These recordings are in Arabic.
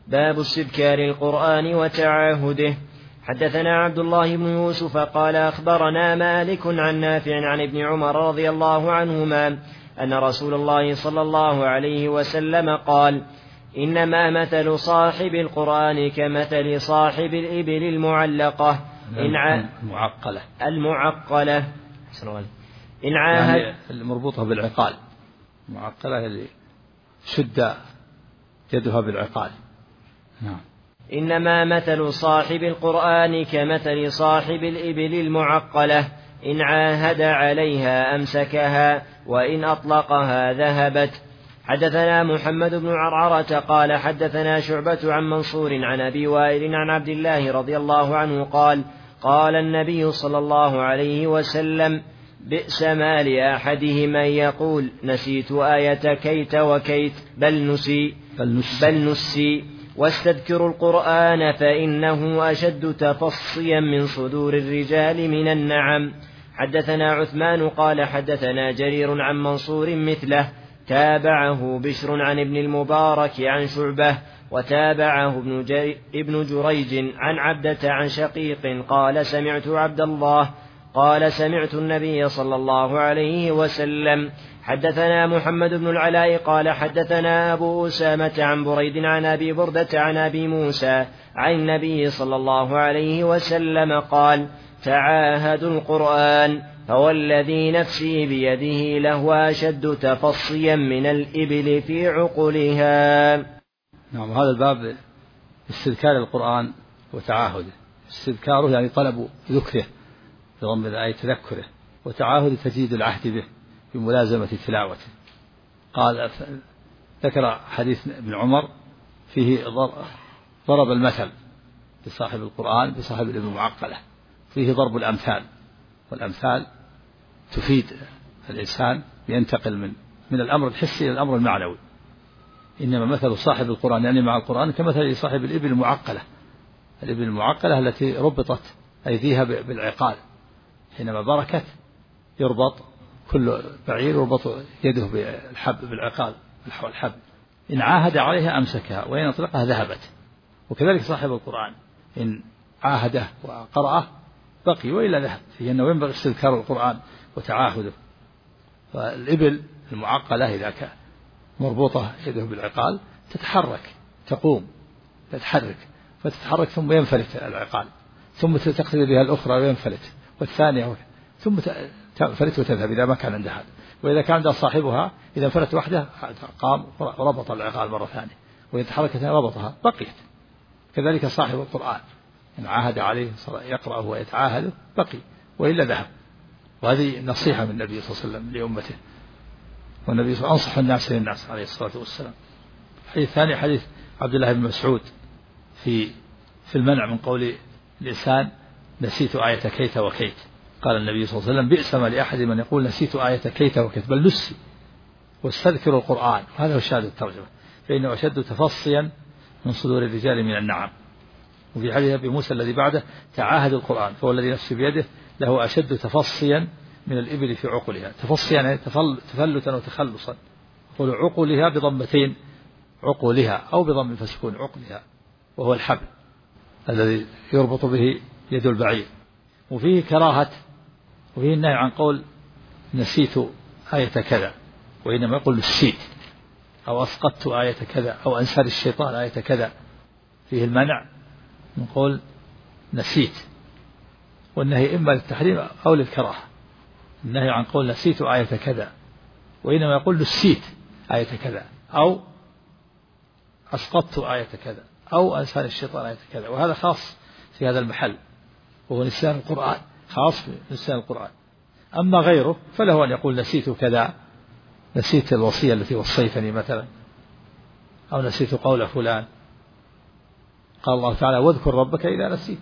باب استذكار القرآن وتعاهده. حدثنا عبد الله بن يوسف قال أخبرنا مالك عن نافع عن ابن عمر رضي الله عنهما أن رسول الله صلى الله عليه وسلم قال: إنما مثل صاحب القرآن كمثل صاحب الإبل المعلقة المعقلة إن عاهد يعني المربوطة بالعقال، معقلة اللي شد يدها بالعقال. نعم. إنما مثل صاحب القرآن كمثل صاحب الإبل المعقلة إن عاهد عليها أمسكها وإن أطلقها ذهبت. حدثنا محمد بن عرعرة قال حدثنا شعبة عن منصور عن أبي وائل عن عبد الله رضي الله عنه قال: قال النبي صلى الله عليه وسلم: بئس ما لأحدهم أن يقول نسيت آية كيت وكيت بل نسي واستذكروا القرآن فإنه أشد تفصيا من صدور الرجال من النعم. حدثنا عثمان قال حدثنا جرير عن منصور مثله، تابعه بشر عن ابن المبارك عن شعبة، وتابعه ابن جريج عن عبدة عن شقيق قال: سمعت عبد الله قال: سمعت النبي صلى الله عليه وسلم. حدثنا محمد بن العلاء قال حدثنا أبو أسامة عن بريد عن أبي بردة عن أبي موسى عن النبي صلى الله عليه وسلم قال: تعاهدوا القرآن فوالذي نفسي بيده لهو أشد تفصيا من الإبل في عقلها. نعم. هذا الباب استذكار القرآن وتعاهده. استذكاره يعني طلب ذكره بضم الآية تذكره، وتعاهد تجديد العهد به بملازمة تلاوته. قال ذكر حديث ابن عمر فيه ضرب المثل بصاحب القرآن بصاحب الإبل المعقلة، فيه ضرب الأمثال، والأمثال تفيد الإنسان ينتقل من الأمر الحسي إلى الأمر المعنوي. إنما مثل صاحب القرآن يعني مع القرآن كمثل صاحب الإبل المعقلة، الإبل المعقلة التي ربطت أيديها بالعقال، حينما بركت يربط كل بعير يربط يده بالعقال الحبل، إن عاهد عليها أمسكها وإن أطلقها ذهبت. وكذلك صاحب القرآن إن عاهده وقرأه بقي وإلا ذهب، فيه أنه ينبغي استذكار القرآن وتعاهده. فالإبل المعقلة إذا كان مربوطة يده بالعقال تتحرك، تقوم تتحرك فتتحرك ثم ينفلت العقال، ثم تقتدي بها الأخرى وينفلت، والثانية ثم تنفلت وتذهب إذا ما كان عندها. وإذا كان عندها صاحبها إذا انفلت وحده قام وربط العقال مرة ثانية، وإذا تحركت ربطها بقيت. كذلك صاحب القرآن إن عاهد عليه يقرأه ويتعاهده بقي وإلا ذهب. وهذه نصيحة من النبي صلى الله عليه وسلم لأمته، والنبي صلى الله عليه وسلم أنصح الناس للناس عليه الصلاة والسلام. الحديث الثاني حديث عبد الله بن مسعود في المنع من قول الإنسان نسيت آية كيت وكيت. قال النبي صلى الله عليه وسلم: بئس ما لأحد من يقول نسيت آية كيت وكيت بل نسي واستذكر القرآن. هذا هو شاهد الترجمة، فإنه أشد تفصيا من صدور الرجال من النعم. وفي حديث أبي موسى الذي بعده: تعاهد القرآن فهو الذي نفسي بيده له أشد تفصيا من الإبل في عقلها. تفصيا يعني تفلتا وتخلصا. قل عقلها بضمتين، عقلها، أو بضم فسكون عقلها، وهو الحبل الذي يربط به يد البعير. وفيه كراهة، وفيه النهي عن قول نسيت آية كذا، وإنما يقول نسيت، أو أسقطت آية كذا، أو أنسى الشيطان آية كذا. فيه المنع من قول نسيت، والنهي إما للتحريم أو للكراهة. النهي عن قول نسيت آية كذا، وإنما يقول نسيت آية كذا، أو أسقطت آية كذا، أو أنسى الشيطان آية كذا. وهذا خاص في هذا المحل، وهو نسيان القرآن، خاص بنسيان القرآن. أما غيره فله أن يقول نسيت كذا، نسيت الوصية التي وصيتني مثلا، أو نسيت قول فلان. قال الله تعالى: واذكر ربك إذا نسيت.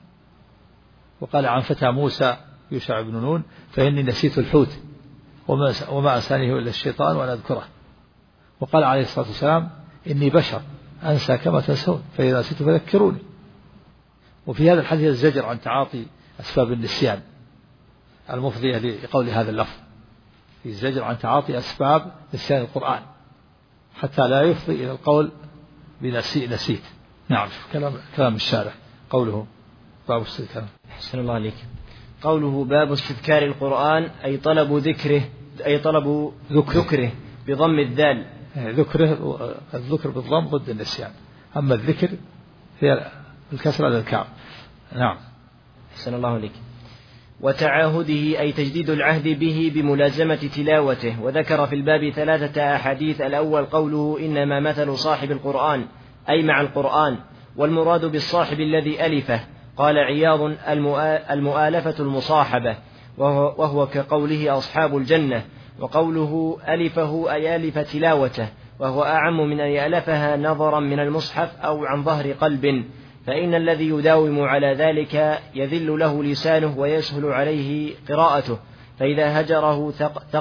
وقال عن فتى موسى يوشع بن نون: فإني نسيت الحوت وما أنسانيه إلا الشيطان وأنا أذكره. وقال عليه الصلاة والسلام: إني بشر أنسى كما تنسون فإذا نسيت فذكروني. وفي هذا الحديث الزجر عن تعاطي أسباب النسيان المفضية لقول هذا اللفظ، في الزجر عن تعاطي أسباب نسيان القرآن حتى لا يفضي إلى القول نسيت. نعم. كلام الشارع قوله باب استذكار. أحسن الله عليك. قوله باب استذكار القرآن أي طلب ذكره، أي طلب ذكره بضم الذال. ذكره، الذكر بالضم ضد النسيان، أما الذكر هي الكسر على الكعب. نعم. أحسن الله عليك. وتعاهده أي تجديد العهد به بملازمة تلاوته. وذكر في الباب 3 أحاديث. الأول قوله إنما مثل صاحب القرآن أي مع القرآن، والمراد بالصاحب الذي ألفه. قال عياض المؤالفة المصاحبة، وهو كقوله أصحاب الجنة. وقوله ألفه أي ألف تلاوته، وهو أعم من أن يألفها نظرا من المصحف أو عن ظهر قلب، فإن الذي يداوم على ذلك يذل له لسانه ويسهل عليه قراءته، فإذا هجره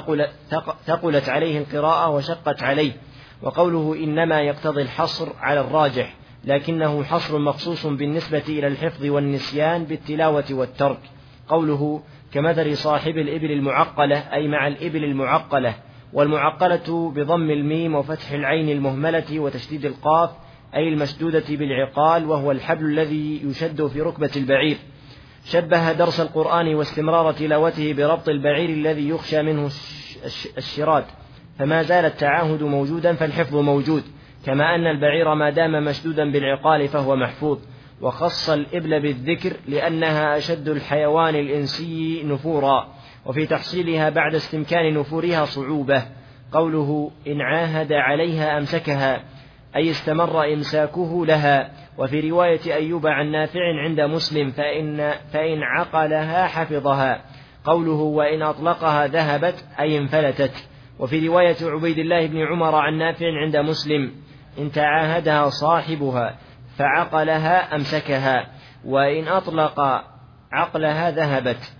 ثقلت عليه القراءة وشقت عليه. وقوله إنما يقتضي الحصر على الراجح، لكنه حصر مخصوص بالنسبة إلى الحفظ والنسيان بالتلاوة والترك. قوله كمثل صاحب الإبل المعقلة أي مع الإبل المعقلة، والمعقلة بضم الميم وفتح العين المهملة وتشديد القاف أي المشدودة بالعقال، وهو الحبل الذي يشد في ركبة البعير. شبه درس القرآن واستمرار تلاوته بربط البعير الذي يخشى منه الشراد، فما زال التعاهد موجودا فالحفظ موجود، كما أن البعير ما دام مشدودا بالعقال فهو محفوظ. وخص الإبل بالذكر لأنها أشد الحيوان الإنسي نفورا، وفي تحصيلها بعد استمكان نفورها صعوبة. قوله إن عاهد عليها أمسكها أي استمر إمساكه لها. وفي رواية أيوب عن نافع عند مسلم فإن عقلها حفظها. قوله وإن أطلقها ذهبت أي انفلتت. وفي رواية عبيد الله بن عمر عن نافع عند مسلم إن تعاهدها صاحبها فعقلها أمسكها، وإن أطلق عقلها ذهبت.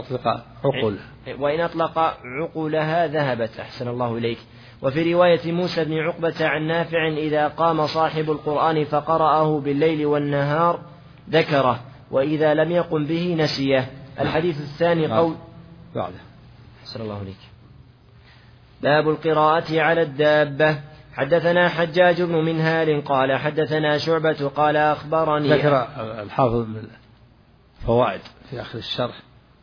وإن أطلق عقلها ذهبت. أحسن الله إليك. وفي رواية موسى بن عقبة عن نافع إذا قام صاحب القرآن فقرأه بالليل والنهار ذكره، وإذا لم يقم به نسيه. الحديث الثاني قول بعده. أحسن الله إليك. باب القراءة على الدابة. حدثنا حجاج بن منهال قال حدثنا شعبة قال أخبرني. ذكر الحافظ من الفوائد في آخر الشرح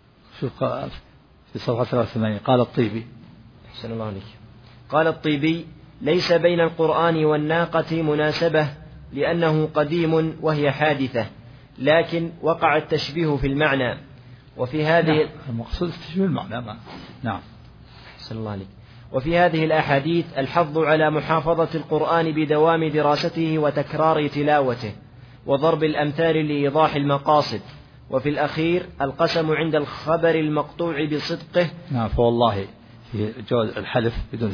في صفحة 83 قال الطيبي. أحسن الله عليك. قال الطيبي ليس بين القرآن والناقة مناسبة لأنه قديم وهي حادثة، لكن وقع التشبيه في المعنى. وفي هذه المقصود التشبيه المعنى. نعم. أحسن الله عليك. وفي هذه الأحاديث الحظ على محافظة القرآن بدوام دراسته وتكرار تلاوته وضرب الأمثال لإيضاح المقاصد. وفي الأخير القسم عند الخبر المقطوع بصدقه. نعم. فوالله في جواز الحلف بدون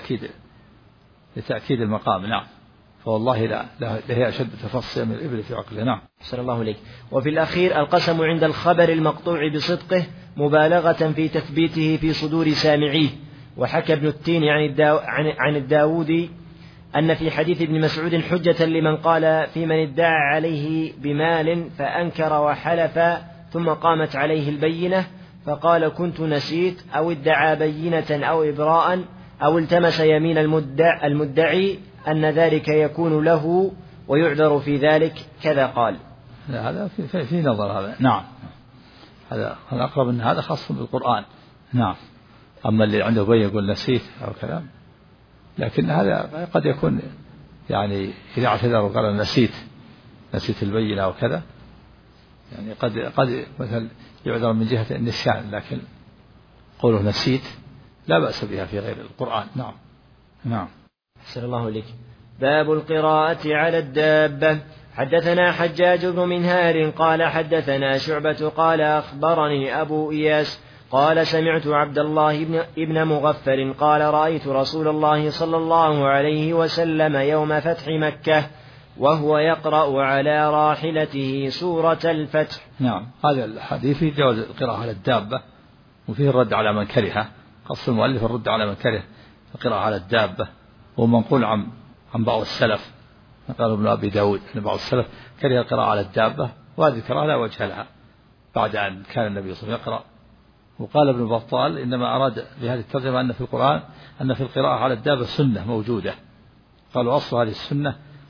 لتأكيد المقام. نعم. فوالله لا هي أشد تفصيلا من الإبل في عقله. نعم. صلى الله عليك. وفي الأخير القسم عند الخبر المقطوع بصدقه مبالغة في تثبيته في صدور سامعيه. وحكى ابن التين عن الداودي أن في حديث ابن مسعود حجة لمن قال في من ادعى عليه بمال فأنكر وحلف ثم قامت عليه البينة فقال كنت نسيت، أو ادعى بينة أو إبراء أو التمس يمين المدعي أن ذلك يكون له ويعذر في ذلك كذا قال. هذا في نظر هذا. نعم. هذا أقرب أن هذا خاص بالقرآن. نعم. أما اللي عنده بين يقول نسيت أو كلام، لكن هذا قد يكون يعني إذا اعتذر وقال نسيت البينة أو كذا، يعني قد مثل يعذر من جهة النسيان، لكن قوله نسيت لا بأس بها في غير القرآن. نعم. نعم. أحسن الله إليك. باب القراءة على الدابة. حدثنا حجاج بن منهار قال حدثنا شعبة قال أخبرني أبو إياس قال سمعت عبد الله ابن مغفل قال رأيت رسول الله صلى الله عليه وسلم يوم فتح مكة وهو يقرأ على راحلته سورة الفتح. نعم. هذا الحديث فيه جواز القراءة على الدابة، وفيه الرد على من كره. قص المؤلف الرد على من كره القراءة على الدابة، ومنقول عن بعض السلف. قال ابن أبي داود أن بعض السلف كره القراءة على الدابة، وهذه الكراهة لا وجه لها بعد أن كان النبي صلى الله عليه وسلم يقرأ. وقال ابن بطال إنما أراد بهذه الترجمة أن في القرآن أن في القراءة على الدابة سنة موجودة. قالوا أصل هذه السنة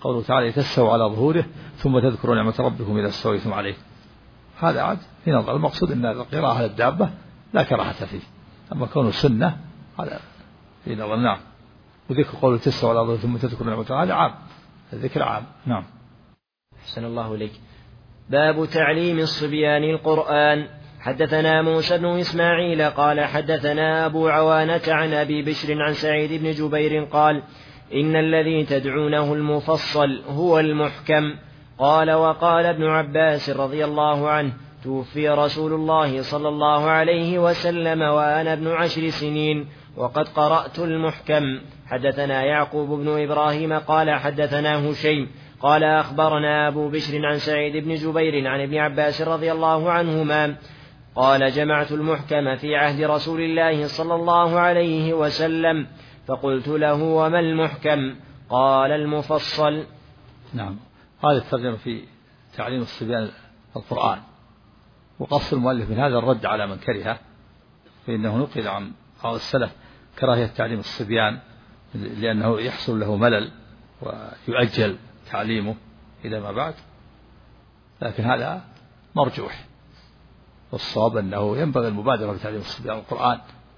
قوله تعالى لتستووا على ظهوره ثم تذكروا نعمة ربكم إذا استويتم عليه. هذا عاد في نظر المقصود أن القراءة على الدابة لا كراهة فيه، أما كونه سنة هذا في نظر. نعم. وذكر قوله تستووا على ظهوره ثم تذكروا نعمة الله هذا عام، الذكر عام. نعم. أحسن الله إليك. باب تعليم الصبيان القرآن. حدثنا موسى بن إسماعيل قال حدثنا أبو عوانة عن أبي بشر عن سعيد بن جبير قال إن الذي تدعونه المفصل هو المحكم. قال وقال ابن عباس رضي الله عنه توفي رسول الله صلى الله عليه وسلم وأنا ابن 10 سنين وقد قرأت المحكم. حدثنا يعقوب بن إبراهيم قال حدثنا هشيم قال أخبرنا أبو بشر عن سعيد بن جبير عن ابن عباس رضي الله عنهما قال جمعت المحكم في عهد رسول الله صلى الله عليه وسلم فقلت له وما المحكم؟ قال المفصل. نعم. هذا الترجمة في تعليم الصبيان القرآن، وقص المؤلف من هذا الرد على من كرهه، فإنه نقل عن بعض السلف كراهية تعليم الصبيان لأنه يحصل له ملل ويؤجل تعليمه إلى ما بعد، لكن هذا مرجوح، والصواب أنه ينبغي المبادرة بتعليم الصبيان القرآن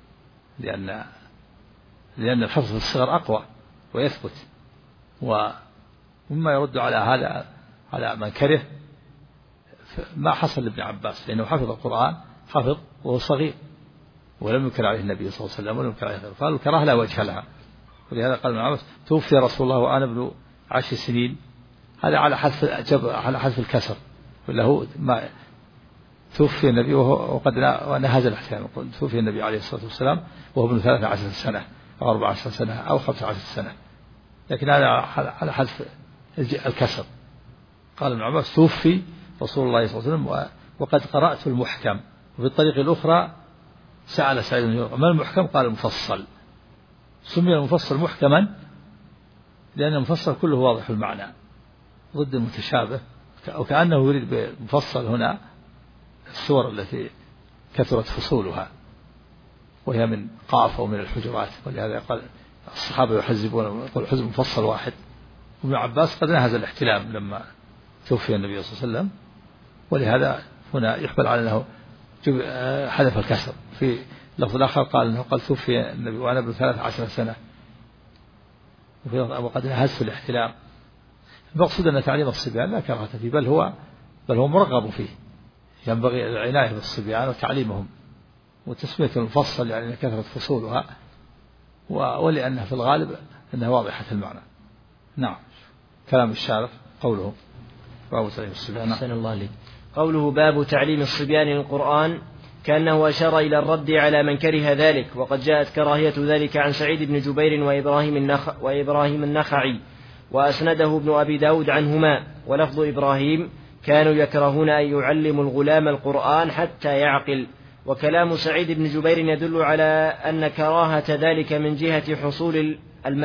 لأن الحفظ في الصغر أقوى ويثبت. ومما يرد على هذا على من كره ما حصل لابن عباس، لأنه حفظ القرآن حفظ وهو صغير ولم ينكر عليه النبي صلى الله عليه وسلم ولم ينكر عليه غيره، قالوا الكراهة لا وجه لها. ولهذا قال ابن عباس توفي رسول الله وأنا ابن 10 سنين، هذا على حذف الكسر، وله ما توفي النبي وقد نهز الاحتلام، توفي النبي عليه الصلاة والسلام وهو ابن 13 سنة أو 14 سنة أو 15 سنة، لكن هذا على حذف الكسر. قال ابن عباس توفي رسول الله صلى الله عليه وسلم وقد قرأت المحكم. وفي الطريق الأخرى سأل سعيد بن جبير ما المحكم؟ قال المفصل. سمي المفصل محكما لأن المفصل كله واضح المعنى ضد المتشابه، وكأنه يريد بالمفصل هنا السور التي كثرت فصولها وهي من قاف ومن الحجرات، ولهذا قال الصحابة يحزبون يقول حزب مفصل واحد. وابن عباس قد نهز الاحتلام لما توفي النبي صلى الله عليه وسلم، ولهذا هنا يحمل على أنه حذف الكسر. في لفظ آخر قال أنه قال توفي النبي وأنا ابن 13 سنة، وقد نهزت الاحتلام. المقصود أن تعليم الصبيان لا كراهة فيه، بل هو مرغب فيه، ينبغي العناية بالصبيان وتعليمهم وتسمية المفصل يعني كثرة فصولها، ولأنها في الغالب أنها واضحة المعنى. نعم. كلام الشارح قوله باب تعليم الصبيان. أحسن الله عليك. قوله باب تعليم الصبيان القرآن كأنه أشار إلى الرد على من كره ذلك، وقد جاءت كراهية ذلك عن سعيد بن جبير وإبراهيم النخعي، وأسنده ابن أبي داود عنهما. ولفظ إبراهيم كانوا يكرهون أن يعلموا الغلام القرآن حتى يعقل. وكلام سعيد بن جبير يدل على أن كراهة ذلك من جهة حصول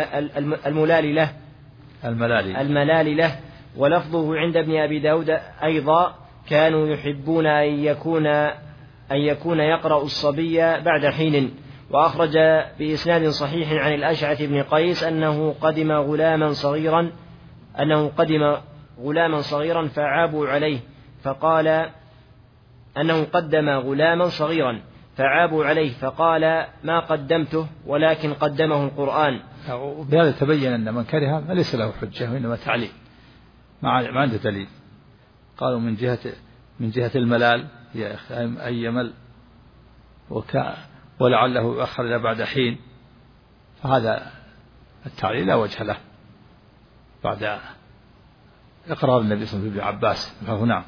الملال له. ولفظه عند ابن أبي داود أيضا كانوا يحبون أن يكون يقرأ الصبي بعد حين. وأخرج بإسناد صحيح عن الأشعث بن قيس أنه قدم غلاما صغيرا فعابوا عليه، فقال أنه قدم غلاما صغيرا فعابوا عليه فقال ما قدمته ولكن قدمه القرآن. وبهذا تبين أن من كره ليس له حجة وإنما تعليل ما عنده دليل. قالوا من جهة الملال أي يمل ولعله يؤخر إلى بعد حين، فهذا التعليل لا وجه له بعد إقرار النبي صلى الله عليه وسلم ابن عباس. نعم.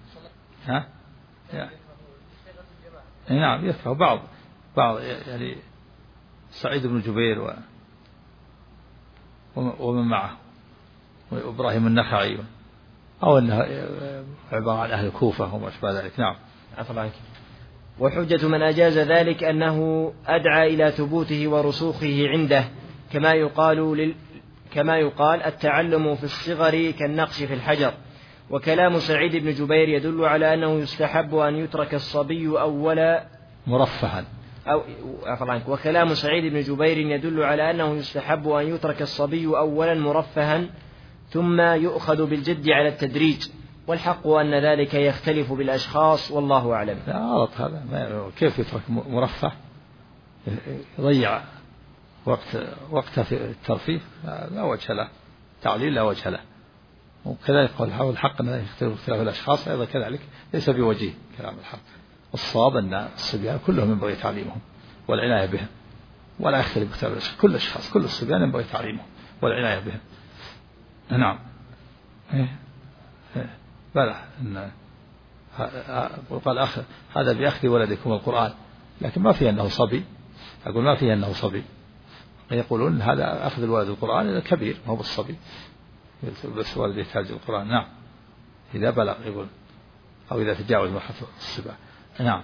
نعم يكره بعض يعني سعيد بن جبير ومن معه وإبراهيم النخعي، أو أنها عبارة عن أهل الكوفة وما أشبه ذلك. نعم. عفوا عنك. وحجة من أجاز ذلك أنه أدعى إلى ثبوته ورسوخه عنده، كما يقال التعلم في الصغر كالنقش في الحجر. وكلام سعيد بن جبير يدل على أنه يستحب أن يترك الصبي أولا مرفها. وكلام سعيد بن جبير يدل على أنه يستحب أن يترك الصبي أولا مرفها، ثم يؤخذ بالجد على التدريج، والحق أن ذلك يختلف بالأشخاص والله أعلم. لا غلط هذا، كيف يترك مرفه يضيع وقته في الترفيه؟ لا وجه له، تعليل لا وجه له. وكذلك قول الحق أن يختلف اختلاف الأشخاص أيضا كذلك ليس بوجيه كلام الحق. الصواب أن الصبيان كلهم ينبغي تعليمهم والعناية بهم، ولا يختلف اختلاف الأشخاص، كل الأشخاص كل الصبيان ينبغي تعليمهم والعناية بهم. نعم. بلى وقال هذا بأخذ ولدكم القرآن، لكن ما فيه أنه صبي، أقول ما فيه أنه صبي. يقولون هذا أخذ الولد القرآن إذا كبير ما هو بالصبي، بس ولد يحتاج القرآن. نعم إذا بلغ يقول، أو إذا تجاوز مرحلة السبع. نعم.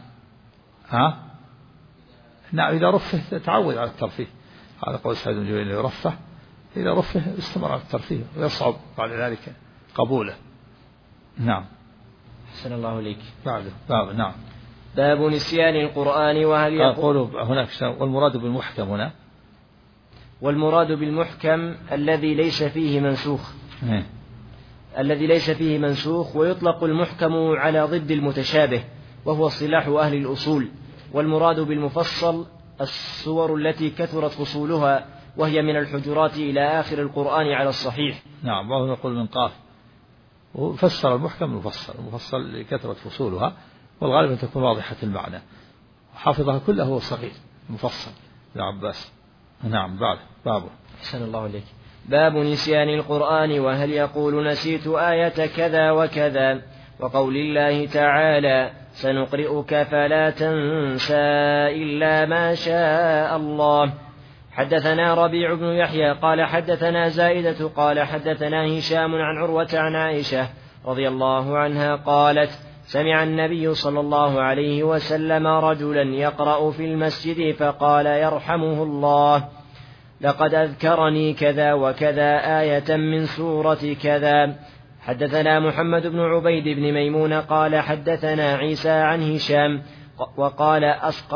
نعم إذا رفه تعود على الترفيه، هذا قول سعيد بن جبير يرفه، إذا رفه استمر على الترفيه ويصعب بعد ذلك قبوله. نعم. أحسن الله إليك. باب نعم. باب نسيان القرآن وهل يقول هناك والمراد بالمحكم هنا، والمراد بالمحكم الذي ليس فيه منسوخ، الذي ليس فيه منسوخ، ويطلق المحكم على ضد المتشابه وهو اصطلاح أهل الأصول. والمراد بالمفصل السور التي كثرت فصولها، وهي من الحجرات إلى آخر القرآن على الصحيح. نعم. وهو يقول من قاف، وفسر المحكم المفصل لكثرة فصولها، والغالب أن تكون واضحة المعنى، وحافظها كله هو صغير مفصل ابن عباس. نعم. بابه. أحسن الله إليك. باب نسيان القرآن وهل يقول نسيت آية كذا وكذا، وقول الله تعالى سنقرئك فلا تنسى إلا ما شاء الله. حدثنا ربيع بن يحيى قال حدثنا زائدة قال حدثنا هشام عن عروة عن عائشة رضي الله عنها قالت سمع النبي صلى الله عليه وسلم رجلا يقرأ في المسجد فقال يرحمه الله لقد أذكرني كذا وكذا آية من سورة كذا. حدثنا محمد بن عبيد بن ميمون قال حدثنا عيسى عن هشام وقال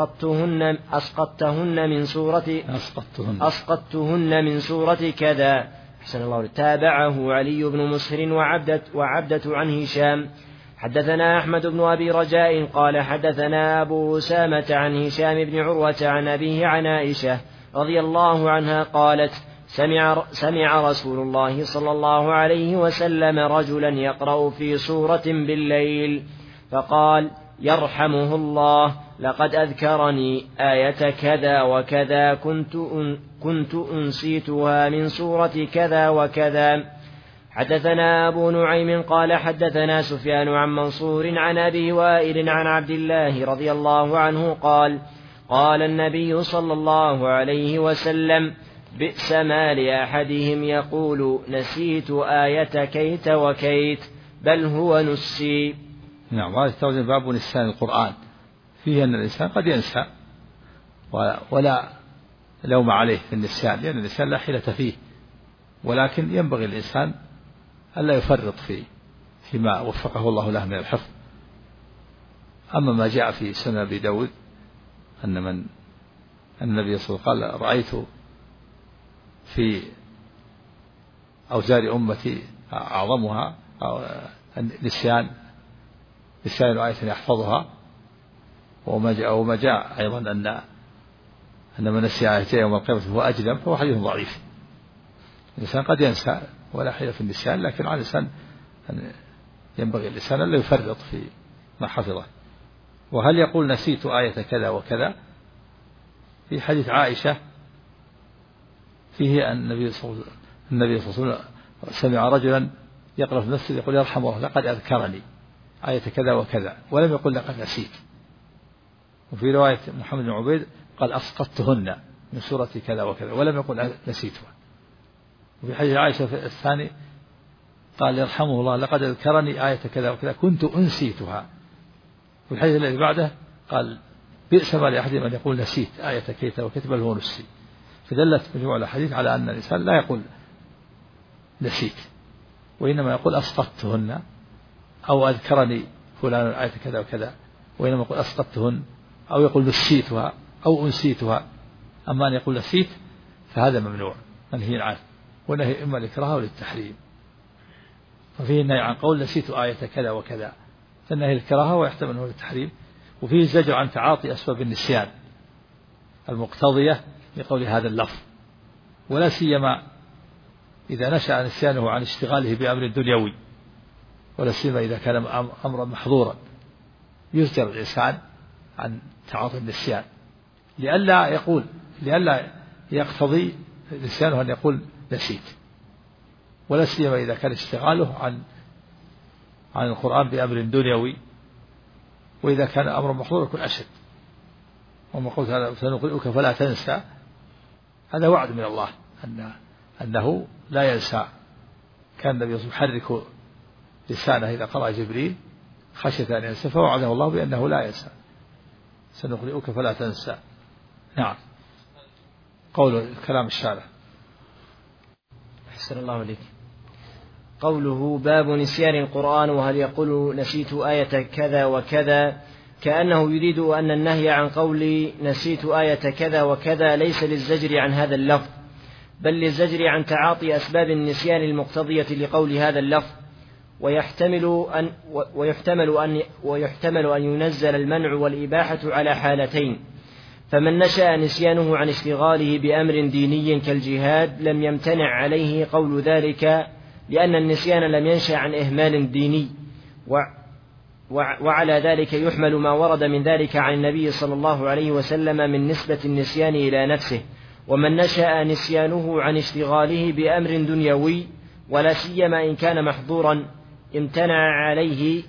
أسقطتهن من سورة كذا. أحسن الله. تابعه علي بن مسهر وعبدة عن هشام. حدثنا أحمد بن أبي رجاء قال حدثنا أبو أسامة عن هشام بن عروة عن أبيه عن عائشة رضي الله عنها قالت سمع رسول الله صلى الله عليه وسلم رجلا يقرأ في سورة بالليل فقال يرحمه الله لقد أذكرني آية كذا وكذا كنت أنسيتها من سورة كذا وكذا. حدثنا أبو نعيم قال حدثنا سفيان عن منصور عن أبي وائل عن عبد الله رضي الله عنه قال قال النبي صلى الله عليه وسلم بئس ما لأحدهم يقول نسيت آية كيت وكيت بل هو نسي. نعم. هذا التوجيه باب نسيان القرآن، فيه أن الإنسان قد ينسى ولا لوم عليه في النسيان، لأن الإنسان لا حيلة فيه، ولكن ينبغي الإنسان ألا يفرط فيما وفقه الله له من الحفظ. أما ما جاء في سنن أبي داود أن النبي صلى الله عليه وسلم قال رأيت في أوزار أمتي أعظمها نسيان آية يحفظها، وما جاء أيضا أن من نسي آيتين يوم القيامة هو أجلم، فهو حديث ضعيف. الإنسان قد ينسى ولا حيلة في النسيان، لكن على الإنسان ينبغي الإنسان ألا يفرط في ما حفظه. وهل يقول نسيت آية كذا وكذا؟ في حديث عائشة فيه أن النبي صلى الله عليه وسلم سمع رجلا يقرأ في المسجد يقول يرحم الله لقد أذكرني آية كذا وكذا، ولم يقل لقد نسيت. وفي رواية محمد بن عبيد قال أسقطتهن من سورة كذا وكذا ولم يقل نسيتها. وفي حديث عائشة الثاني قال يرحمه الله لقد أذكرني آية كذا وكذا كنت أنسيتها. وفي الحديث الذي بعده قال بئس ما لأحدهم أن يقول نسيت آية كيت وكيت بل هو نسي. فدلت مجموع الحديث على أن الإنسان لا يقول نسيت، وإنما يقول أسقطتهن أو أذكرني فلان آية كذا وكذا، وإنما يقول أسقطتهن أو يقول نسيتها أو أنسيتها. أما أن يقول نسيت فهذا ممنوع منهي عنه، ونهي إما الإكراه أو للتحريم. وفيه النهي عن قول نسيت آية كذا وكذا، فالنهي الكراهة ويحتمل أنه التحريم. وفيه الزجر عن تعاطي أسباب النسيان المقتضية لقول هذا اللفظ، ولا سيما إذا نشأ نسيانه عن اشتغاله بأمر دنيوي، ولا سيما إذا كان أمرا محظورا، يزجر الإنسان عن تعاطي النسيان لئلا يقتضي نسيانه أن يقول نسيت، ولا سيما إذا كان اشتغاله عن القرآن بأمر دنيوي، وإذا كان أمر محظور يكون أشد. وما قلت هذا سنقرئك فلا تنسى، هذا وعد من الله أنه لا ينسى. كان النبي يحرك لسانه إذا قرأ جبريل خشية أن ينسى، فوعده الله بأنه لا ينسى، سنقرئك فلا تنسى. نعم. قول الكلام الشارع. أحسن الله عليك. قوله باب نسيان القرآن، وهل يقول نسيت آية كذا وكذا، كأنه يريد أن النهي عن قول نسيت آية كذا وكذا ليس للزجر عن هذا اللفظ، بل للزجر عن تعاطي أسباب النسيان المقتضية لقول هذا اللفظ. ويحتمل أن ينزل المنع والإباحة على حالتين، فمن نشأ نسيانه عن اشتغاله بأمر ديني كالجهاد لم يمتنع عليه قول ذلك، لأن النسيان لم ينشأ عن إهمال ديني. وعلى ذلك يحمل ما ورد من ذلك عن النبي صلى الله عليه وسلم من نسبة النسيان إلى نفسه. ومن نشأ نسيانه عن اشتغاله بأمر دنيوي ولا سيما إن كان محظورا امتنع عليه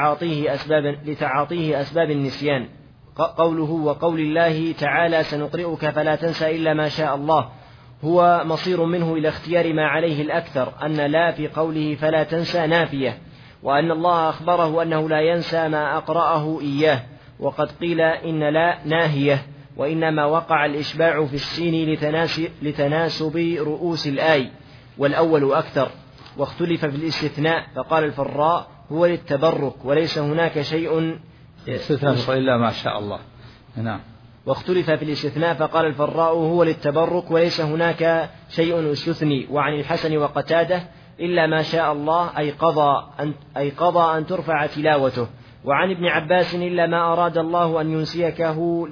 لتعاطيه أسباب النسيان. قوله وقول الله تعالى سنقرئك فلا تنسى إلا ما شاء الله هو مصير منه إلى اختيار ما عليه الأكثر، أن لا في قوله فلا تنسى نافية، وأن الله أخبره أنه لا ينسى ما أقرأه إياه. وقد قيل إن لا ناهية، وإنما وقع الإشباع في السين لتناسب رؤوس الآي، والأول أكثر. واختلف في الاستثناء، فقال الفراء هو للتبرك وليس هناك شيء إلا ما شاء الله. نعم. واختلف في الاستثناء، فقال الفراء هو للتبرك وليس هناك شيء استثني. وعن الحسن وقتادة إلا ما شاء الله أي قضى أن ترفع تلاوته. وعن ابن عباس إلا ما أراد الله أن ينسيكه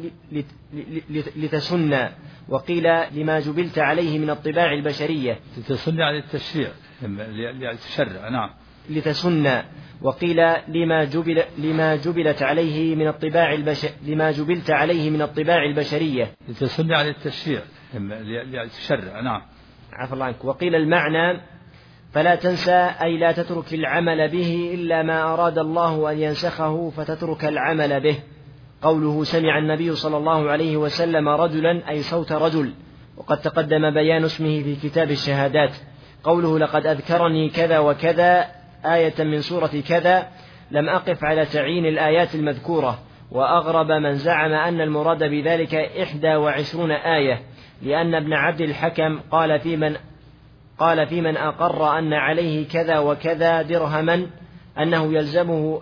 لتسنى. وقيل لما جبلت عليه من الطباع البشرية. لتسنى على التشريع، لتشرع. نعم. لتسنى. وقيل لما جبلت عليه من الطباع لما جبلت عليه من الطباع البشرية. لتسنى على التشريع، لتشرع. نعم. عفى الله عنك. وقيل المعنى فلا تنسى أي لا تترك العمل به إلا ما أراد الله أن ينسخه فتترك العمل به. قوله سمع النبي صلى الله عليه وسلم رجلا أي صوت رجل، وقد تقدم بيان اسمه في كتاب الشهادات. قوله لقد أذكرني كذا وكذا آية من سورة كذا، لم أقف على تعيين الآيات المذكورة، وأغرب من زعم أن المراد بذلك 21 آية، لأن ابن عبد الحكم قال في من أقر أن عليه كذا وكذا درهما أنه يلزمه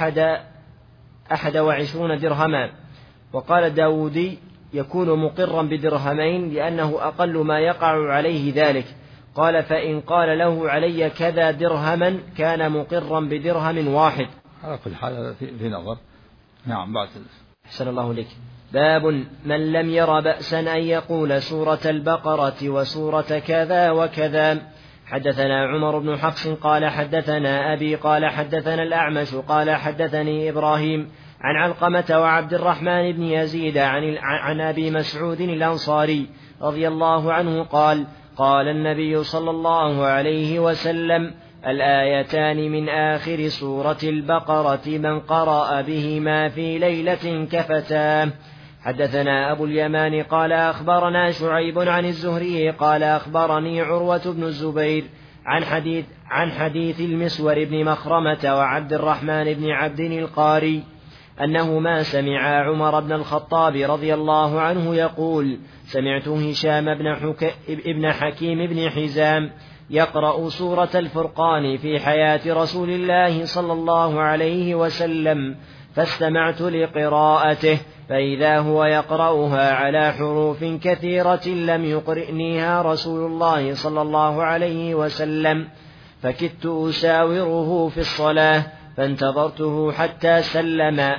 21 درهما. وقال داودي يكون مقرا بدرهمين لأنه أقل ما يقع عليه ذلك. قال فإن قال له علي كذا درهما كان مقرا بدرهم واحد. على كل حال في نظر. نعم. بعد. أحسن الله لك. باب من لم ير بأسا أن يقول سورة البقرة وسورة كذا وكذا. حدثنا عمر بن حفص قال حدثنا أبي قال حدثنا الأعمش قال حدثني إبراهيم عن علقمة وعبد الرحمن بن يزيد عن أبي مسعود الأنصاري رضي الله عنه قال قال النبي صلى الله عليه وسلم الآيتان من آخر سورة البقرة من قرأ بهما في ليلة كفتاه. حدثنا أبو اليمان قال أخبرنا شعيب عن الزهري قال أخبرني عروة بن الزبير عن حديث المسور بن مخرمة وعبد الرحمن بن عبد القاري أنهما سمعا عمر بن الخطاب رضي الله عنه يقول سمعت هشام بن حكيم بن حزام يقرأ سورة الفرقان في حياة رسول الله صلى الله عليه وسلم، فاستمعت لقراءته فإذا هو يقرأها على حروف كثيرة لم يقرئنيها رسول الله صلى الله عليه وسلم، فكدت أساوره في الصلاة فانتظرته حتى سلم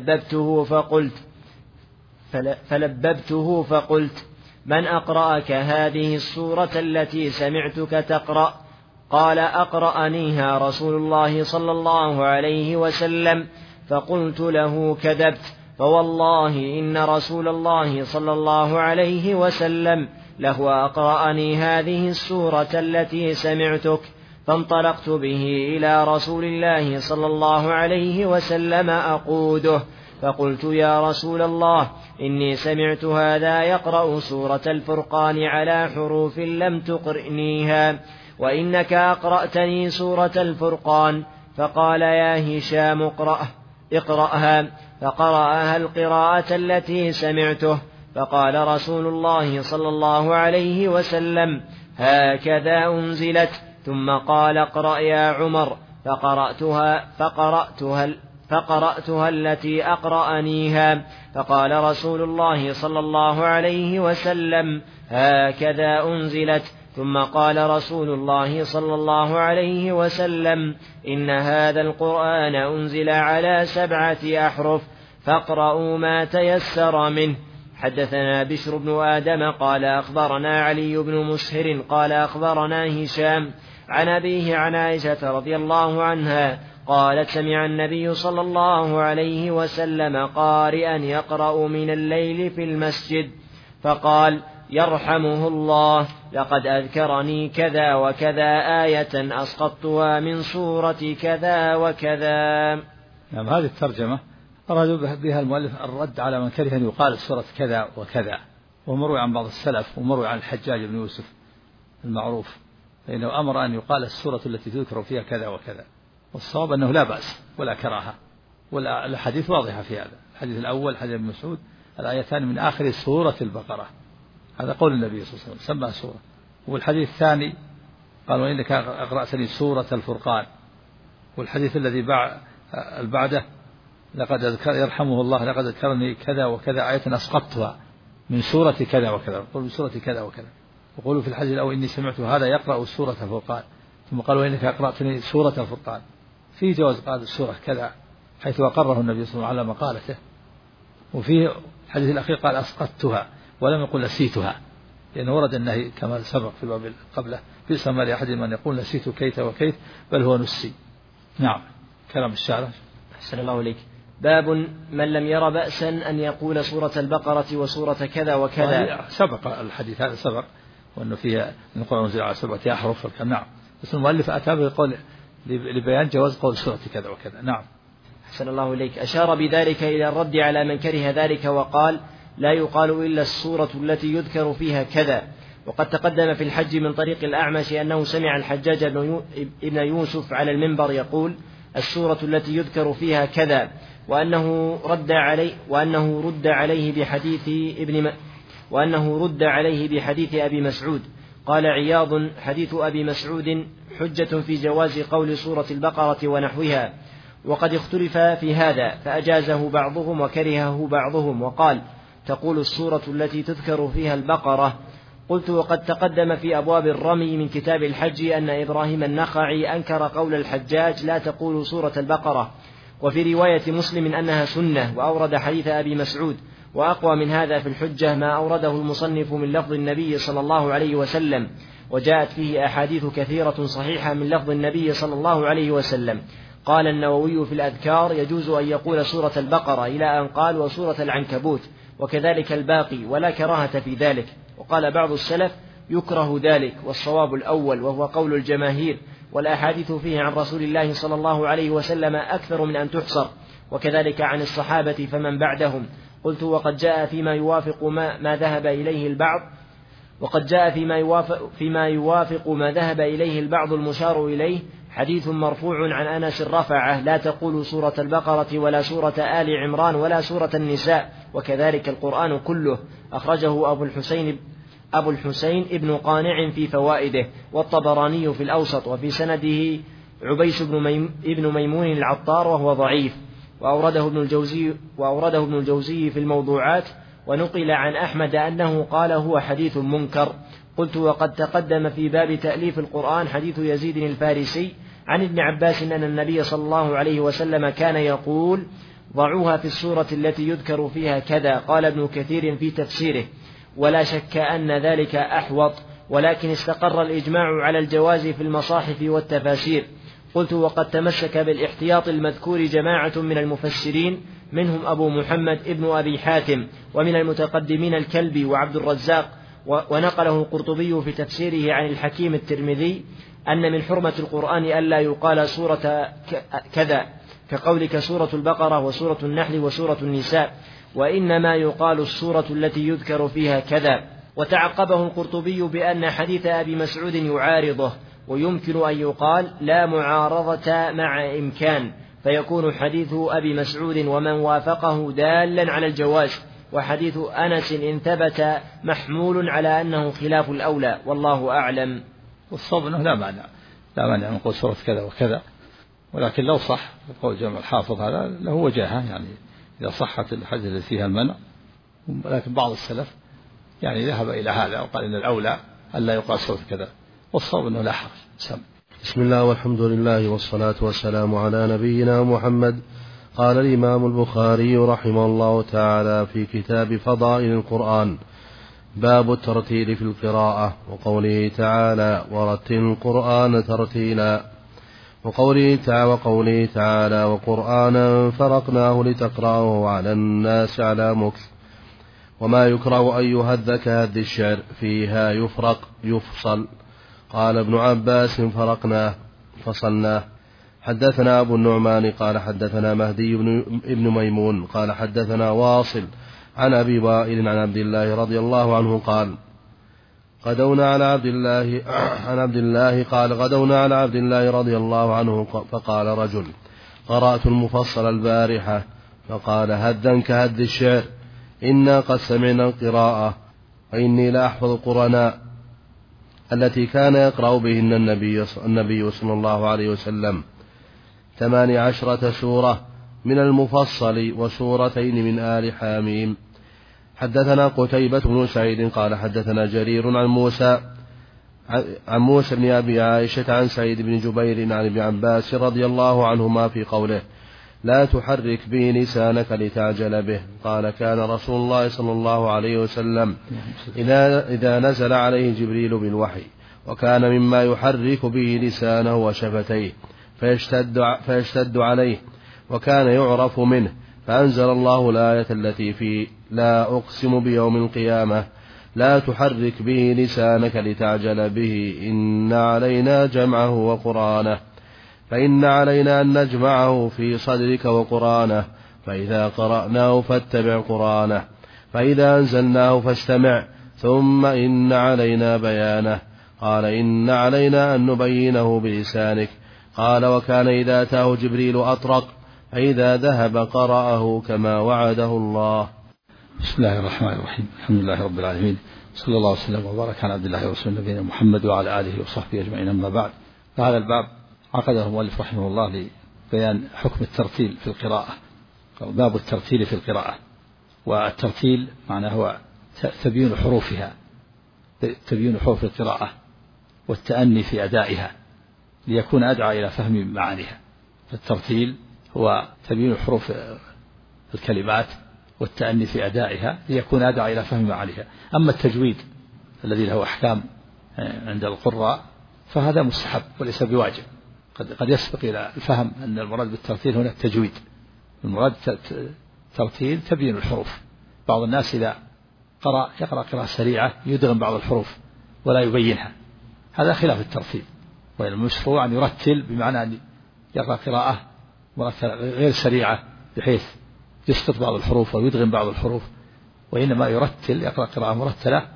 فلببته فقلت من أقرأك هذه السورة التي سمعتك تقرأ؟ قال أقرأنيها رسول الله صلى الله عليه وسلم. فقلت له كذبت، فوالله إن رسول الله صلى الله عليه وسلم له أقرأني هذه السورة التي سمعتك. فانطلقت به إلى رسول الله صلى الله عليه وسلم أقوده، فقلت يا رسول الله إني سمعت هذا يقرأ سورة الفرقان على حروف لم تقرئنيها، وإنك أقرأتني سورة الفرقان. فقال يا هشام اقرأها، فقرأها القراءة التي سمعته. فقال رسول الله صلى الله عليه وسلم هكذا أنزلت. ثم قال اقرأ يا عمر، فقرأتها التي أقرأنيها. فقال رسول الله صلى الله عليه وسلم هكذا أنزلت. ثم قال رسول الله صلى الله عليه وسلم إن هذا القرآن أنزل على 7 أحرف فاقرأوا ما تيسر منه. حدثنا بشر بن آدم قال أخبرنا علي بن مسهر قال أخبرنا هشام عن أبيه عن عائشة رضي الله عنها قالت سمع النبي صلى الله عليه وسلم قارئا يقرأ من الليل في المسجد فقال يرحمه الله لقد أذكرني كذا وكذا آية أسقطتها من سورة كذا وكذا. نعم، هذه الترجمة أراد بها المؤلف الرد على من كره أن يقال سورة كذا وكذا، ومروي عن بعض السلف ومروي عن الحجاج بن يوسف المعروف فإنه أمر أن يقال السورة التي تذكر فيها كذا وكذا، والصواب أنه لا بأس ولا كراهة، والحديث واضحة في هذا. الحديث الأول حديث ابن مسعود الآيتان من آخر سورة البقرة، هذا قول النبي صلى الله عليه وسلم سمى سورة. والحديث الثاني قال وإنك أقرأتني سورة الفرقان. والحديث الذي بعده لقد يرحمه الله لقد أذكرني كذا وكذا آية أسقطتها من سورة كذا وكذا، يقول من سورة كذا وكذا. وقولوا في الحديث الأول إني سمعت هذا يقرأ سورة الفرقان، ثم قال وإنك أقرأتني سورة الفرقان، في جواز قال السورة كذا حيث أقره النبي صلى الله عليه وسلم على مقالته. وفي الحديث الأخير قال أسقطتها ولم يقل نسيتها، لأنه ورد النهي كما سبق في الباب قبله بئس ما لأحد من يقول نسيت كيت وكيت بل هو نسي. نعم، كلام الشاعر. أحسن الله إليك. باب من لم ير بأسا أن يقول سورة البقرة وسورة كذا وكذا. سبق الحديث هذا سبق، وأنه فيها أن القرآن نزل على 7 أحرف. نعم، بس المؤلف أتى بقول لبيان جواز قول سورة كذا وكذا. نعم. أحسن الله إليك. أشار بذلك إلى الرد على من كره ذلك وقال لا يقال إلا السورة التي يذكر فيها كذا. وقد تقدم في الحج من طريق الأعمش أنه سمع الحجاج ابن يوسف على المنبر يقول السورة التي يذكر فيها كذا، وأنه رد عليه بحديث أبي مسعود. قال عياض حديث أبي مسعود حجة في جواز قول سورة البقرة ونحوها، وقد اختلف في هذا فأجازه بعضهم وكرهه بعضهم، وقال تقول السورة التي تذكر فيها البقرة. قلت وقد تقدم في أبواب الرمي من كتاب الحج أن إبراهيم النخعي أنكر قول الحجاج لا تقول سورة البقرة، وفي رواية مسلم أنها سنة، وأورد حديث أبي مسعود. وأقوى من هذا في الحجة ما أورده المصنف من لفظ النبي صلى الله عليه وسلم، وجاءت فيه أحاديث كثيرة صحيحة من لفظ النبي صلى الله عليه وسلم. قال النووي في الأذكار يجوز أن يقول سورة البقرة إلى أن قال وسورة العنكبوت، وكذلك الباقي، ولا كراهة في ذلك. وقال بعض السلف يكره ذلك، والصواب الأول وهو قول الجماهير، والأحاديث فيه عن رسول الله صلى الله عليه وسلم أكثر من أن تحصر، وكذلك عن الصحابة فمن بعدهم. قلت وقد جاء فيما يوافق ما ذهب إليه البعض فيما يوافق ما ذهب إليه البعض المشار إليه حديث مرفوع عن أنس رفعه لا تقول سورة البقرة ولا سورة آل عمران ولا سورة النساء، وكذلك القرآن كله. أخرجه أبو الحسين ابن قانع في فوائده، والطبراني في الأوسط، وفي سنده عبيس ابن ميمون العطار وهو ضعيف، وأورده ابن الجوزي في الموضوعات. ونقل عن أحمد أنه قال هو حديث منكر. قلت: وقد تقدم في باب تأليف القرآن حديث يزيد الفارسي عن ابن عباس أن النبي صلى الله عليه وسلم كان يقول: ضعوها في السورة التي يذكر فيها كذا. قال ابن كثير في تفسيره: ولا شك أن ذلك أحوط، ولكن استقر الإجماع على الجواز في المصاحف والتفاسير. قلت: وقد تمسك بالاحتياط المذكور جماعة من المفسرين، منهم أبو محمد ابن أبي حاتم، ومن المتقدمين الكلبي وعبد الرزاق. ونقله القرطبي في تفسيره عن الحكيم الترمذي أن من حرمة القرآن ألا يقال سورة كذا، كقولك سورة البقرة وسورة النحل وسورة النساء، وإنما يقال السورة التي يذكر فيها كذا. وتعقبه القرطبي بأن حديث أبي مسعود يعارضه، ويمكن أن يقال لا معارضة مع إمكان، فيكون حديث أبي مسعود ومن وافقه دالا على الجواز، وحديث أنس إن ثبت محمول على أنه خلاف الأولى، والله أعلم. والصواب أنه لا مانع من قول سورة كذا وكذا، ولكن لو صح قول جمع الحافظ هذا له وجاهة، يعني إذا صحت الحديث التي فيها المنع. ولكن بعض السلف يعني ذهب إلى هذا وقال إن الأولى ألا يقال سورة كذا، والصواب أنه لا حرج. بسم الله والحمد لله والصلاة والسلام على نبينا محمد. قال الإمام البخاري رحمه الله تعالى في كتاب فضائل القرآن: باب الترتيل في القراءة، وقوله تعالى: ورتل القرآن ترتيلا، وقوله تعالى: وقرآنا فرقناه لتقرأه على الناس على مكث. وما يكره أن يهذ كهذ الشعر، فيها يفرق يفصل. قال ابن عباس: فرقناه فصلناه. حدثنا أبو النعمان قال حدثنا مهدي بن ميمون قال حدثنا واصل عن أبي وائل عن عبد الله رضي الله عنه قال: غدونا على عبد الله رضي الله عنه، فقال رجل: قرأت المفصل البارحة. فقال: هدا كهد الشعر، إنا قد سمعنا القراءة، وإني لأحفظ القرآن التي كان يقرأ بهن النبي صلى الله عليه وسلم 18 سورة من المفصل وسورتين من آل حاميم. حدثنا قتيبة بن سعيد قال حدثنا جرير عن موسى بن أبي عائشة عن سعيد بن جبير عن ابن عباس رضي الله عنهما في قوله: لا تحرك به لسانك لتعجل به. قال: كان رسول الله صلى الله عليه وسلم إذا نزل عليه جبريل بالوحي، وكان مما يحرك به لسانه وشفتيه فيشتد عليه، وكان يعرف منه. فأنزل الله الآية التي في لا أقسم بيوم القيامة: لا تحرك به لسانك لتعجل به، إن علينا جمعه وقرآنه، فإن علينا أن نجمعه في صدرك وقرآنه، فإذا قرأناه فاتبع قرآنه، فإذا أنزلناه فاستمع، ثم إن علينا بيانه. قال: إن علينا أن نبينه بلسانك. قال: وكان إذا أتاه جبريل أطرق، فإذا ذهب قرأه كما وعده الله. بسم الله الرحمن الرحيم. الحمد لله رب العالمين، صلى الله وسلم وبارك على عبد الله ورسوله نبينا محمد وعلى آله وصحبه أجمعين. أما بعد، فهذا الباب عقده المؤلف رحمه الله لبيان حكم الترتيل في القراءة. باب الترتيل في القراءة. والترتيل معناه هو تبيين حروفها، تبيين حروف القراءة والتأني في أدائها ليكون أدعى إلى فهم معانيها. فالترتيل هو تبيين حروف الكلمات والتأني في أدائها ليكون أدعى إلى فهم معانيها. أما التجويد الذي له أحكام عند القراء فهذا مستحب وليس بواجب. قد يسبق إلى الفهم أن المراد بالترتيل هنا التجويد، المراد ترتيل تبيين الحروف. بعض الناس إذا يقرأ قراءة سريعة يدغم بعض الحروف ولا يبينها، هذا خلاف الترتيل. والمشروع أن يرتل بمعنى أن يقرأ قراءة غير سريعة بحيث يسقط بعض الحروف ويدغم بعض الحروف، وإنما يرتل يقرأ قراءة مرتلة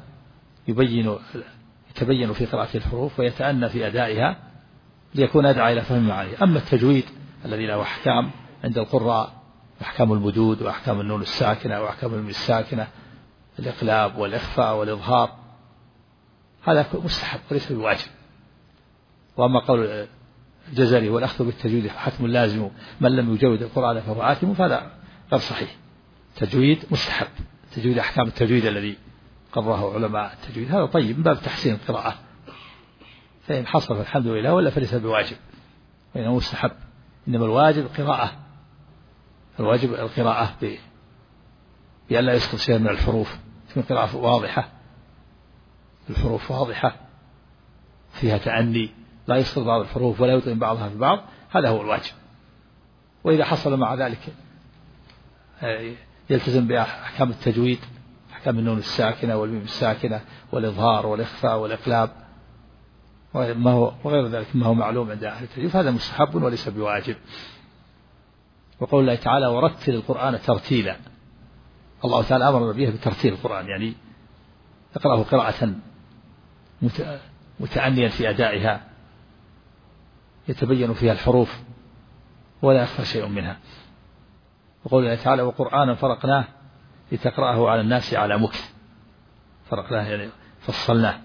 يتبين في قراءة الحروف ويتأنى في أدائها ليكون أدعى إلى فهم معانيها. أما التجويد الذي له أحكام عند القراء، أحكام المدود وأحكام النون الساكنة وأحكام الميم الساكنة، الإقلاب والإخفاء والإظهار، هذا مستحب وليس بواجب. وأما قول الجزري: والأخذ بالتجويد حتم لازم، من لم يجود القرآن فهو آثم، فهذا غير صحيح. تجويد مستحب، تجويد أحكام التجويد الذي قرره علماء التجويد، هذا طيب من باب تحسين القراءة، فإن حصل فالحمد لله، ولا فليس بواجب وإنه مستحب. إنما الواجب القراءة، الواجب القراءة بأن لا يسقط شيئا من الحروف، تكون قراءة واضحة، الحروف واضحة فيها تأني، لا يسقط بعض الحروف ولا يطعن بعضها في بعض، هذا هو الواجب. وإذا حصل مع ذلك يلتزم بأحكام التجويد، أحكام النون الساكنة والميم الساكنة والإظهار والإخفاء والإقلاب وغير ذلك ما هو معلوم عند أهل التجويد، هذا مستحب وليس بواجب. وقول الله تعالى ورتل القرآن ترتيلا، الله تعالى أمر به بترتيل القرآن، يعني اقرأه قراءة متأنيا في أدائها يتبين فيها الحروف ولا يخفى شيء منها. وقول الله تعالى وقرآنا فرقناه لتقرأه على الناس على مكث، فرقناه يعني فصلناه،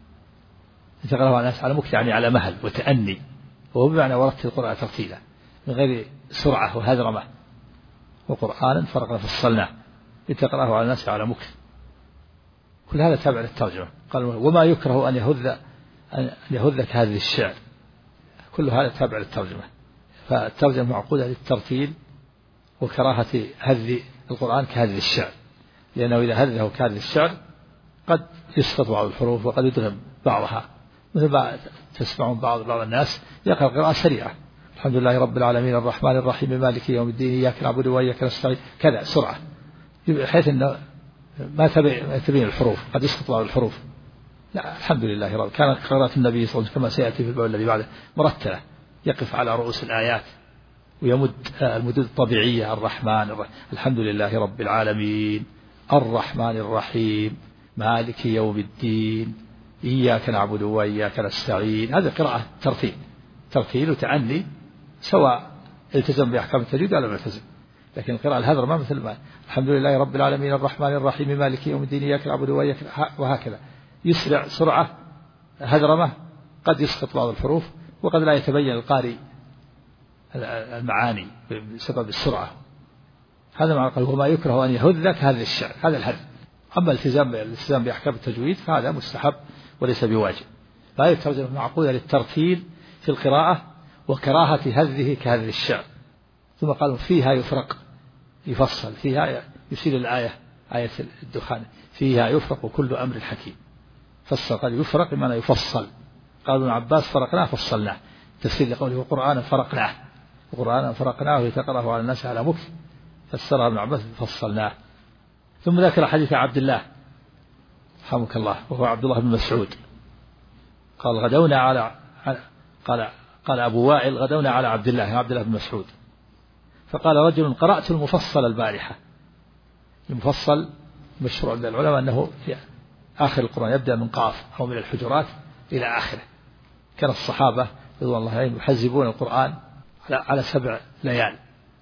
لتقرأه على الناس على مكث يعني على مهل وتأني، وهو بمعنى ورتل القرآن ترتيلا من غير سرعة وهذرمة. وقرآنا فرقنا فصلناه لتقرأه على الناس على مكث، كل هذا تابع للترجمة. قال وما يكره أن يهذك هذه الشعر، كل هذا تابع للترجمة. فالترجمة معقودة للترتيل وكراهة هذ القرآن كهذه الشعر، لأنه إذا هذه كهذه الشعر قد يسقط بعض الحروف وقد يدغم بعضها، مثل ما تسمعون بعض الناس يقرأ قراءة سريعة، الحمد لله رب العالمين الرحمن الرحيم مالك يوم الدين إياك نعبد وإياك نستعين، كذا سرعة بحيث أنه ما تبين الحروف، قد يسقط بعض الحروف. لا الحمد لله رب، كانت قراءة النبي صلى الله عليه وسلم كما سيأتي في الباب الذي بعده مرتلة، يقف على رؤوس الآيات ويمد المدود الطبيعية، الحمد لله رب العالمين الرحمن الرحيم مالك يوم الدين إياك نعبد وإياك نستعين، هذا قراءة ترتيل وتعني، سواء التزم بأحكام التجويد ولا ما التزم. لكن القراءة الهذر ما مثل ما الحمد لله رب العالمين الرحمن الرحيم مالك يوم الدين إياك نعبد وإياك، وهكذا يسرع سرعة هذرمة، قد يسقط بعض الحروف وقد لا يتبين القارئ المعاني بسبب السرعة. هذا معنى قال وما يكره أن يهذك هذا الشعر، هذا الهذ. أما الالتزام بأحكام التجويد فهذا مستحب وليس بواجب. لا يترجم معقولة للترتيل في القراءة وكراهة هذه كهذه الشعر. ثم قالوا فيها يفرق، يفصل، فيها يشير الآية آية الدخان، فيها يفرق كل أمر حكيم. فصل قال يفرق بمعنى يفصل. قال ابن عباس فرقناه فصلناه، تفسير لقوله وقرآنا فرقناه لتقرأه على الناس على مكث، فسرها ابن عباس فصلناه. ثم ذكر حديث عبد الله رحمك الله، وهو عبد الله بن مسعود قال غدونا على قال أبو وائل غدونا على عبد الله بن مسعود، فقال رجل قرأت المفصل البارحة. المفصل مشهور عند العلماء أنه في آخر القرآن، يبدأ من قاف أو من الحجرات إلى آخره. كان الصحابة رضوان الله عليهم يحزبون القرآن على 7 ليال،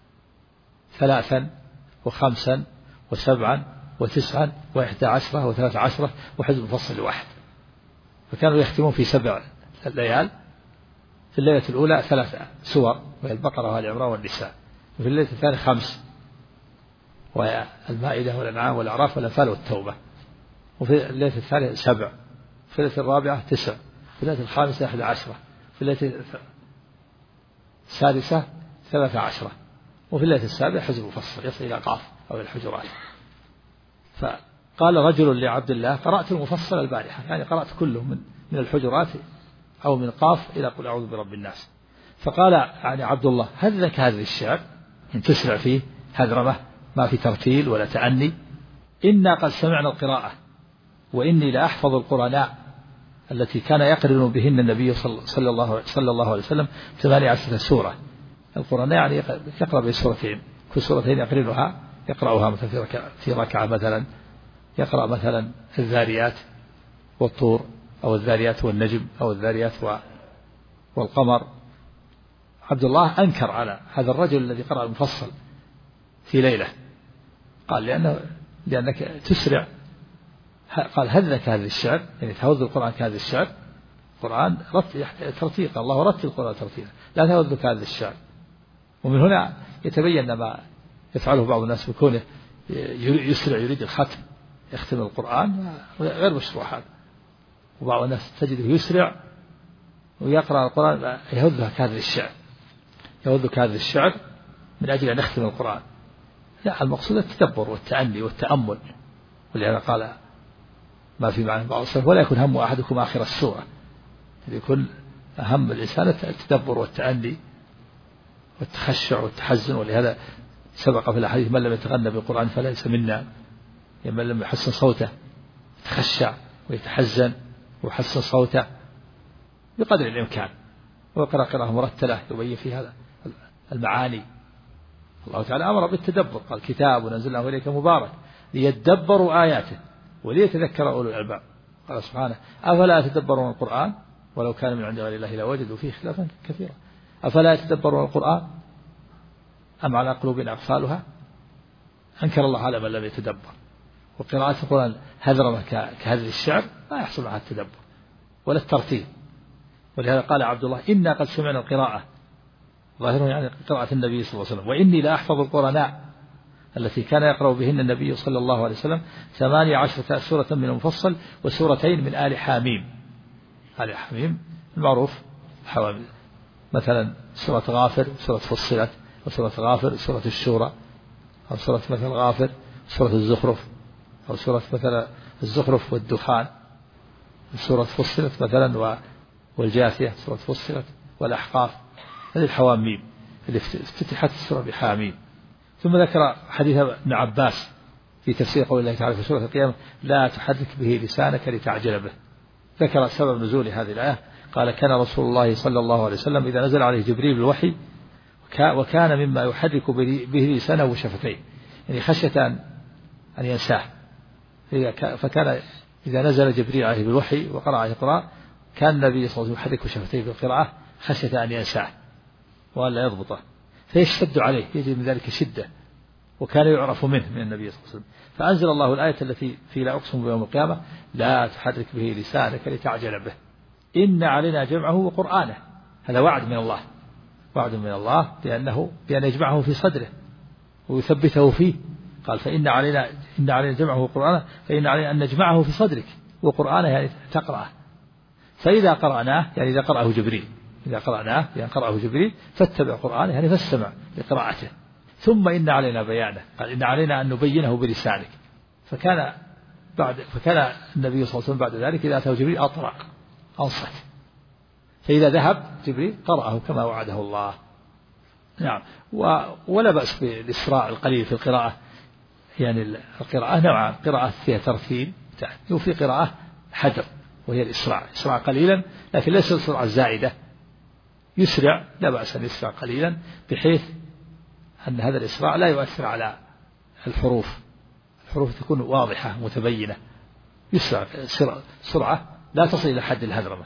3 و5 و7 و9 و11 و13 وحزب مفصل واحد. فكانوا يختمون في 7 ليال، في الليلة الأولى 3 سور وهي البقرة وآل عمران والنساء، وفي الليلة الثانية 5 وهي المائدة والأنعام والأعراف والأنفال والتوبة، وفي الليلة الثالثة 7، في الليلة الرابعة 9، في الليلة الخامسة 11، في الليلة السادسة 13، وفي الليلة السابعة حزب مفصل يصل إلى قاف أو الحجرات. فقال رجل لعبد الله قرأت المفصل البارحة، يعني قرأت كله من الحجرات أو من قاف إلى قل أعوذ برب الناس. فقال يعني عبد الله هل لك هذا الشعر إن تسرع فيه هذرمة ما في ترتيل ولا تأني؟ إنا قد سمعنا القراءة وإني لأحفظ القرآن التي كان يقرن بهن النبي صلى الله عليه وسلم 18 سورة. القرآن يعني يقرأ بسورتين، كل سورتين يقرأها مثلا في ركعة، مثلا يقرأ مثلا الذاريات والطور أو الذاريات والنجم أو الذاريات والقمر. عبد الله أنكر على هذا الرجل الذي قرأ المفصل في ليلة، قال لأنك تسرع. قال هل لك هذا الشعر، يعني تهوذ القرآن كهذا الشعر؟ القرآن ترتيل، الله رتل القرآن ترتيلا، لا تهوذ كهذا الشعر. ومن هنا يتبين ما يفعله بعض الناس بكونه يسرع يريد الختم، يختم القرآن غير مشروع هذا. وبعض الناس تجده يسرع ويقرأ القرآن يهذ كهذا الشعر من أجل أن يختم القرآن. لا، المقصود التدبر والتأني والتأمل. ولهذا قال ما في معنى بعض السلف ولا يكون هم أحدكم آخر السورة، يكون أهم الإنسان التدبر والتأني والتخشع والتحزن. ولهذا سبق في الحديث من لم يتغنى بالقرآن فليس منا، يعني من لم يحسن صوته يتخشع ويتحزن ويحسن صوته بقدر الإمكان ويقرأ قراءة مرتلة يبين في هذا المعاني. الله تعالى أمر بالتدبر، قال كتاب نزلناه إليك مبارك ليدبروا آياته وليتذكر أولو الألباب. قال سبحانه أفلا يتدبرون القرآن ولو كان من عند غير الله لوجدوا فيه اختلافا كثيرا. أفلا يتدبرون القرآن أم على قلوب أقفالها. أنكر الله على من لم يتدبر. وقراءة القرآن هذرمة كهذا الشعر لا يحصل معها التدبر ولا الترتيب. ولهذا قال عبد الله إنا قد سمعنا القراءة، ظاهر يعني قراءة النبي صلى الله عليه وسلم، وإني لا أحفظ القرآن التي كان يقرأ بهن النبي صلى الله عليه وسلم 18 سورة من المفصل وسورتين من آل حاميم. آل حاميم المعروف حوامل، مثلا سورة غافر، سورة فصلت، وسورة غافر، سورة الشورى، أو سورة مثلا غافر، سورة الزخرف، أو سورة مثلا الزخرف والدخان، سورة فصلت مثلا والجاثية، سورة فصلت والأحقاف. هذه الحواميم اللي افتتحت السورة بحاميم. ثم ذكر حديث ابن عباس في تفسير قول الله تعالى في سورة القيامة لا تحرك به لسانك لتعجل به. ذكر سبب نزول هذه الآية، قال كان رسول الله صلى الله عليه وسلم إذا نزل عليه جبريل بالوحي وكان مما يحرك به لسانه وشفتيه، يعني خشية أن ينساه. فكان إذا نزل جبريل عليه بالوحي وقرأ عليه القرآن كان النبي صلى الله عليه وسلم يحرك شفتيه بالقراءة خشية أن ينساه وأن لا يضبطه، فيشتد عليه، يجد من ذلك شدة، وكان يعرف منه من النبي صلى الله عليه وسلم. فأنزل الله الآية التي في لا أقسم بيوم القيامة لا تحرك به لسانك لتعجل به إن علينا جمعه وقرآنه. هذا وعد من الله، وعد من الله بأن يجمعه في صدره ويثبته فيه. قال فإن علينا جمعه وقرآنه، فإن علينا أن نجمعه في صدرك وقرآنه يعني تقرأه. فإذا قرأناه يعني إذا قرأه جبريل، إذا قرأناه يعني قرأه جبريل فاتبع قرآنه يعني فاستمع لقراءته. ثم إن علينا بيانه، قال إن علينا أن نبينه بلسانك. فكان النبي صلى الله عليه وسلم بعد ذلك إذا أتاه جبريل أطرق أنصت، فإذا ذهب جبريل قرأه كما وعده الله. نعم. ولا بأس بالإسراء القليل في القراءة، يعني القراءة نوعان، قراءة فيها ترتيل وفي قراءة حذر وهي الإسراع، إسراع قليلا لكن ليس السرعة الزائدة، يسرع لا بأس أن يسرع قليلا بحيث أن هذا الإسراع لا يؤثر على الحروف تكون واضحة متبينة. يسرع سرعة لا تصل إلى حد الهذرمة.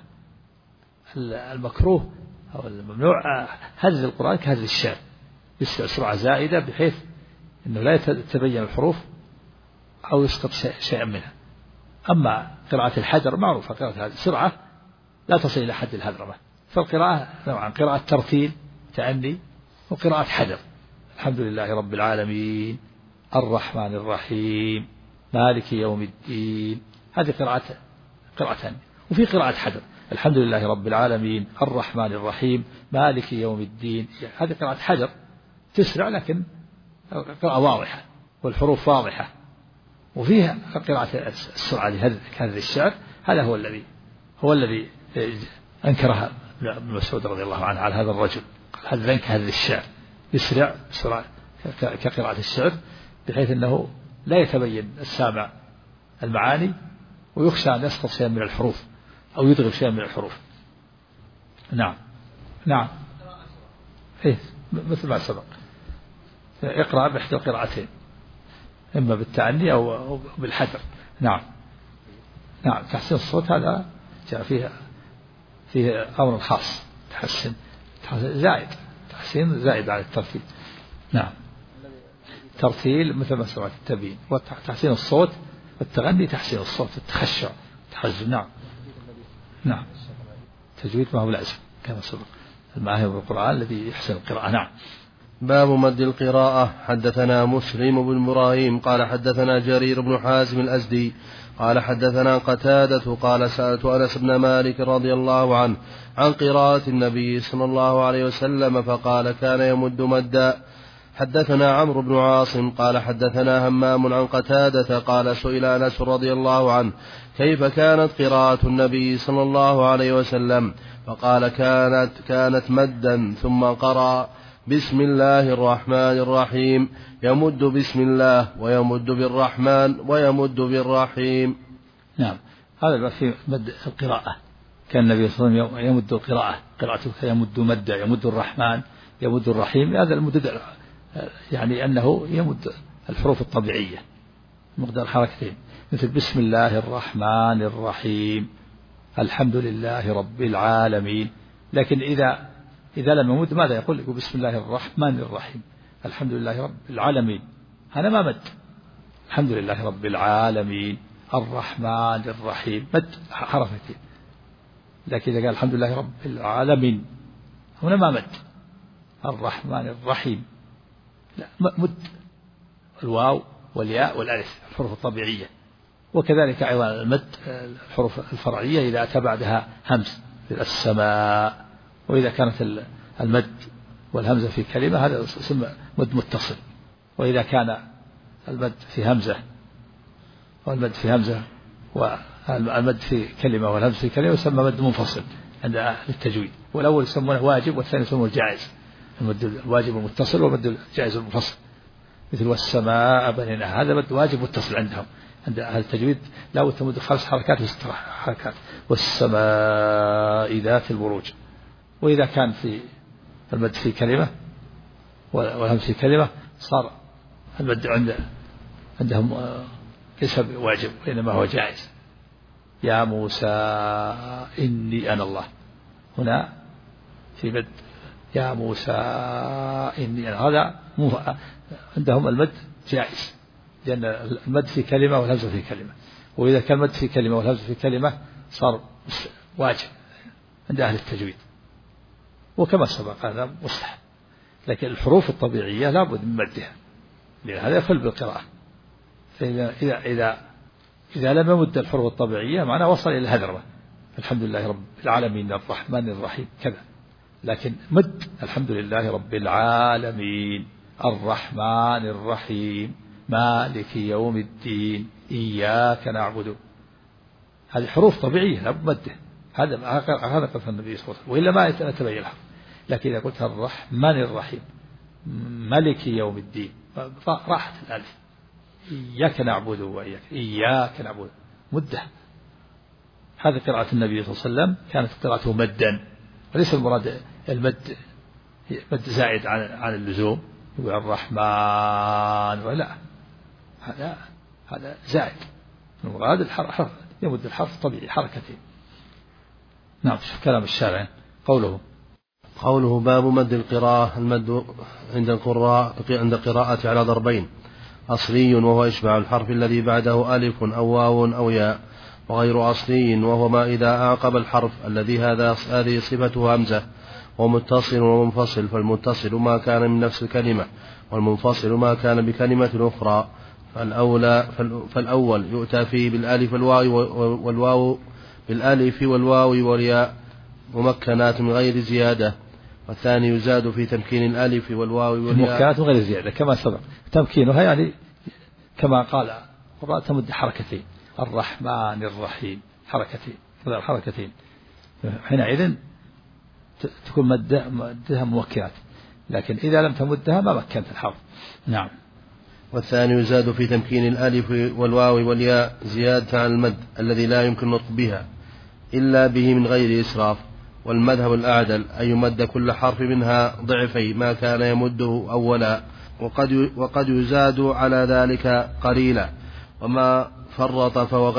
المكروه أو الممنوع هذا القرآن كهذا الشعر، يسرع سرعة زائدة بحيث أنه لا تتبين الحروف أو يسقط شيئا منها. أما قراءة الحجر معروفة، قراءة هذه سرعة لا تصل إلى حد الهذرمة. فالقراءة نوعا، قراءة ترتيل تأني وقراءة حجر. الحمد لله رب العالمين الرحمن الرحيم مالك يوم الدين، هذه قراءة. وفي قراءة حجر الحمد لله رب العالمين الرحمن الرحيم مالك يوم الدين، هذه قراءة حجر تسرع لكن قراءة واضحة والحروف واضحة. وفيها قراءة السرعة لهذا الشعر، هذا هو الذي أنكرها ابن مسعود رضي الله عنه على هذا الرجل، قال هذا أنكر هذا الشعر يسرع بسرعة كقراءة الشعر بحيث أنه لا يتبين السامع المعاني ويخشى أن يسقط شيئا من الحروف أو يدغم شيئا من الحروف. نعم إيه مثل ما سبق، اقرأ بإحدى القراءتين إما بالتعني أو بالحذر. نعم تحسين الصوت هذا جاء فيه أمر خاص، تحسين تحسين زائد على الترتيب. نعم ترتيل مثل ما سمعت التبيين، وتحسين الصوت والتغني تحسين الصوت، التخشع تحزن. نعم تجويد ما هو لازم كما سبق، الماهر بالقرآن الذي يحسن القراءة. نعم باب مد القراءة. حدثنا مسلم بن إبراهيم قال حدثنا جرير بن حازم الأزدي قال حدثنا قتادة قال سألت أنس بن مالك رضي الله عنه عن قراءة النبي صلى الله عليه وسلم فقال كان يمد مدا. حدثنا عمرو بن عاصم قال حدثنا همام عن قتادة قال سئل أنس رضي الله عنه كيف كانت قراءة النبي صلى الله عليه وسلم فقال كانت مدا ثم قرأ بسم الله الرحمن الرحيم يمد بسم الله ويمد بالرحمن ويمد بالرحيم. نعم، هذا في مد القراءة. كان النبي صلى الله عليه وسلم يمد القراءة، قراءته يمد مدا، يمد الرحمن يمد الرحيم. هذا المدد يعني أنه يمد الحروف الطبيعية مقدار حركتين، مثل بسم الله الرحمن الرحيم الحمد لله رب العالمين. لكن إذا لم يمد ماذا يقول بسم الله الرحمن الرحيم الحمد لله رب العالمين، هذا ما مد. الحمد لله رب العالمين الرحمن الرحيم مد حركتين. لكن إذا قال الحمد لله رب العالمين هنا ما مد. الرحمن الرحيم لا، مد الواو والياء والألف الحروف الطبيعية. وكذلك أيضا المد الحروف الفرعية إذا أتى بعدها همز السماء. وإذا كانت المد والهمزة في كلمة هذا يسمى مد متصل. وإذا كان المد في همزة والمد في همزة والمد في كلمة والهمزة في كلمة يسمى مد منفصل عند أهل التجويد. والأول يسمونه واجب والثاني يسمونه الجائز، المد الواجب المتصل والمد الجائز المنفصل. مثل والسماء بنيناها، هذا مد واجب متصل عندهم. عند أهل التجويد لا تمد 5 حركات و6 حركات. والسماء ذات البروج. وإذا كان في المد في كلمة والهمز في كلمة صار المد عندهم ليس واجب وإنما هو جائز. يا موسى إني أنا الله، هنا في مد يا موسى إني أنا، هذا عندهم المد جائز لأن المد في كلمة والهمزة في كلمة. وإذا كان المد في كلمة والهمزة في كلمة صار واجب عند أهل التجويد. وكما سبق هذا مستحب. لكن الحروف الطبيعية لا بد من مدها لأن هذا يخل بالقراءة. إذا لم يمد الحروف الطبيعية معناه وصل إلى الهدرة. الحمد لله رب العالمين الرحمن الرحيم كذا. لكن مد الحمد لله رب العالمين الرحمن الرحيم مالك يوم الدين إياك نعبد، هذه حروف طبيعية لا بد مده. هذا قصد النبي صلى الله عليه وسلم، وإلا ما يتبين الحرف. لكن إذا قلت الرحمن الرحيم ملك يوم الدين راحت الألف. إياك نعبد وإياك، إياك نعبد مدة. هذا قراءة النبي صلى الله عليه وسلم كانت قراءته مدا، وليس المراد المد مد زائد عن اللزوم يقول الرحمن ولا، هذا زائد. المراد الحرف يمد الحرف طبيعي حركتين. نعم. كلام الشارع قوله باب مد القراءة. المد عند القراء عند قراءة على ضربين: أصلي وهو إشباع الحرف الذي بعده ألف أو واو أو ياء، وغير أصلي وهو ما إذا أعقب الحرف الذي هذه صفته همزة، ومتصل ومنفصل. فالمتصل ما كان من نفس الكلمة، والمنفصل ما كان بكلمة أخرى. فالأول يؤتى فيه بالألف والواو بالألف والواو والياء ممكنات من غير زيادة، والثاني يزاد في تمكين الألف والواو والياء ممكنات من غير زيادة كما سبق. تمكينها يعني كما قال تمد حركتين، الرحمن الرحيم حركتين حينئذ تكون مدها ممكنات. لكن إذا لم تمدها ما مكنت الحرف. نعم. والثاني يزاد في تمكين الألف والواو والياء زيادة عن المد الذي لا يمكن النطق بها إلا به من غير إسراف. والمذهب الأعدل أن يمد كل حرف منها ضعفي ما كان يمده أولا، وقد يزاد على ذلك قليلا. وما فرط فهو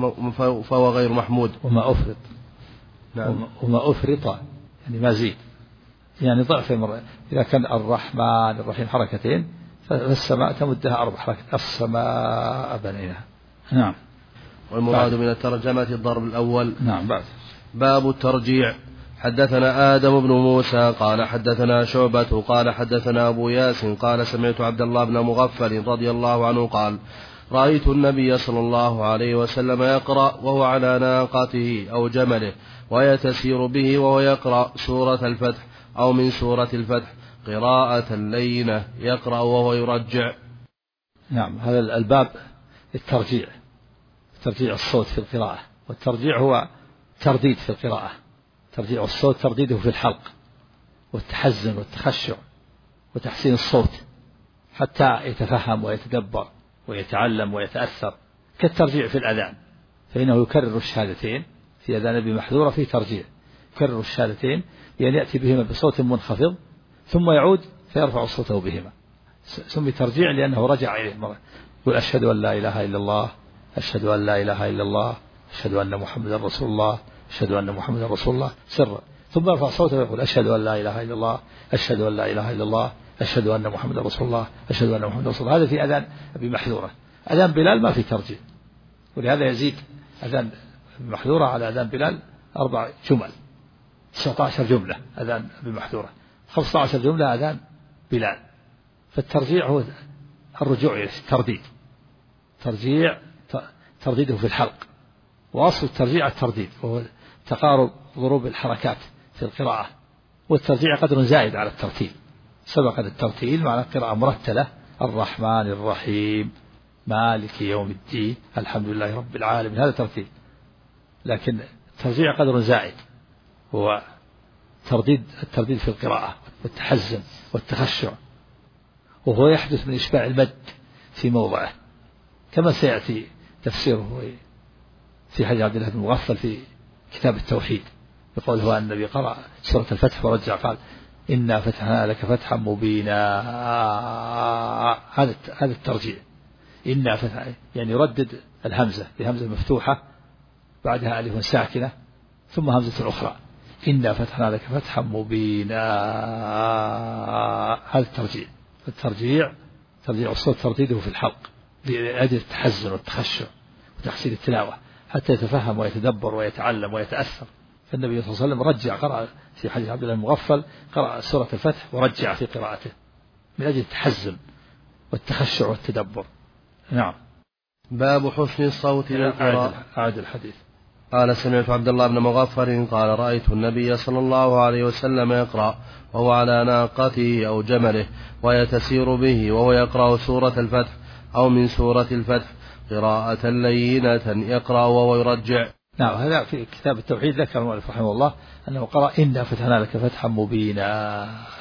غير محمود. وما أفرط. نعم. وما أفرط يعني ما زيد، يعني ضعف مرة. إذا كان الرحمن الرحيم حركتين فالسماء تمدها 4 حركات، السماء بنيناها. نعم. والمراد من الترجمة الضرب الأول. نعم. بعد باب الترجيع. حدثنا آدم بن موسى قال حدثنا شعبة قال حدثنا أبو ياسين قال سمعت عبد الله بن مغفل رضي الله عنه قال رأيت النبي صلى الله عليه وسلم يقرأ وهو على ناقته أو جمله ويتسير به وهو يقرأ سورة الفتح أو من سورة الفتح قراءة لينة يقرأ وهو يرجع. نعم، هذا الباب الترجيع الصوت في القراءة، والترجيع هو ترديد في القراءة، ترجيع الصوت ترديده في الحلق والتحزن والتخشع وتحسين الصوت حتى يتفهم ويتدبر ويتعلم ويتأثر، كالترجيع في الأذان، فإنه يكرر الشهادتين في أذان أبي محذورة في ترجيع، يكرر الشهادتين يعني يأتي بهما بصوت منخفض ثم يعود فيرفع صوته بهما، سمي ترجيع لأنه رجع إليه مرة، يقول أشهد أن لا إله إلا الله، أشهد أن لا إله إلا الله، أشهد أن محمدا رسول الله، أشهد أن محمدا رسول الله سرا، ثم يرفع صوته ويقول أشهد أن لا إله إلا الله، أشهد أن لا إله إلا الله، أشهد أن محمدا رسول الله، أشهد أن محمدا رسول الله. هذا في أذان أبي محذورة. أذان بلال ما في ترجيع، ولهذا يزيد أذان أبي محذورة على أذان بلال 4 جمل، 19 جملة أذان أبي محذورة، 15 جملة أذان بلال. فالترجيع هو الرجوع إلى الترديد، ترديده في الحلق، وأصل الترجيع الترديد وهو تقارب ضروب الحركات في القراءة، والترجيع قدر زائد على الترتيل، سبق الترتيل معنى قراءة مرتلة، الرحمن الرحيم مالك يوم الدين الحمد لله رب العالمين، هذا ترتيل، لكن الترجيع قدر زائد هو الترديد في القراءة والتحزن والتخشع، وهو يحدث من إشباع المد في موضعه، كما سيأتي تفسيره في حديث عبد الله بن مغفل في كتاب التوحيد، يقول هو النبي قرأ سورة الفتح ورجع قال إنا فتحنا لك فتحا مبينا، هذا الترجيع، إنا فتحنا يعني يردد الهمزة بهمزة مفتوحة بعدها ألف ساكنة ثم همزة أخرى، إنا فتحنا لك فتحا مبينا، هذا الترجيع ترجيع الصوت ترديده في الحلق لأجل التحزن والتخشع وتحسين التلاوة حتى يتفهم ويتدبر ويتعلم ويتأثر. فالنبي صلى الله عليه وسلم رجع، قرأ في حديث عبد الله المغفل قرأ سورة الفتح ورجع في قراءته من أجل التحزن والتخشع والتدبر. نعم. باب حسن الصوت للقراءة. أعد الحديث. قال سمعت عبد الله بن مغفر قال رأيت النبي صلى الله عليه وسلم يقرأ وهو على ناقته أو جمله ويتسير به وهو يقرأ سورة الفتح أو من سورة الفتح قراءة لينة يقرأ وهو يرجع. نعم، هذا في كتاب التوحيد ذكر المؤلف رحمه الله أنه قرأ إنا فتحنا لك فتحا مبينا،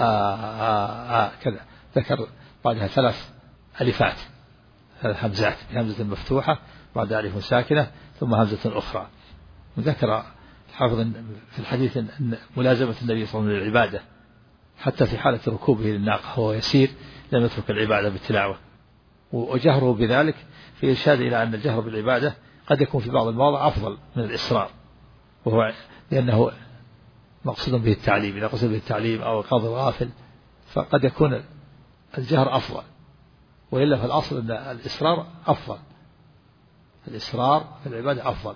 كذا ذكر بعدها 3 ألفات، 3 همزات، بهمزة مفتوحة بعد ألف ساكنة ثم همزة أخرى. وذكر الحافظ في الحديث أن ملازمة النبي صلى الله عليه وسلم للعبادة حتى في حالة ركوبه للناقة هو يسير لم يترك العبادة بالتلاوة، وجهره بذلك في إرشاد إلى أن الجهر بالعبادة قد يكون في بعض المواضع أفضل من الإصرار، وهو لأنه مقصود به التعليم، إذا قصد به التعليم أو قاض الغافل فقد يكون الجهر أفضل، وإلا فالأصل أن الإصرار أفضل، الإصرار في العبادة أفضل،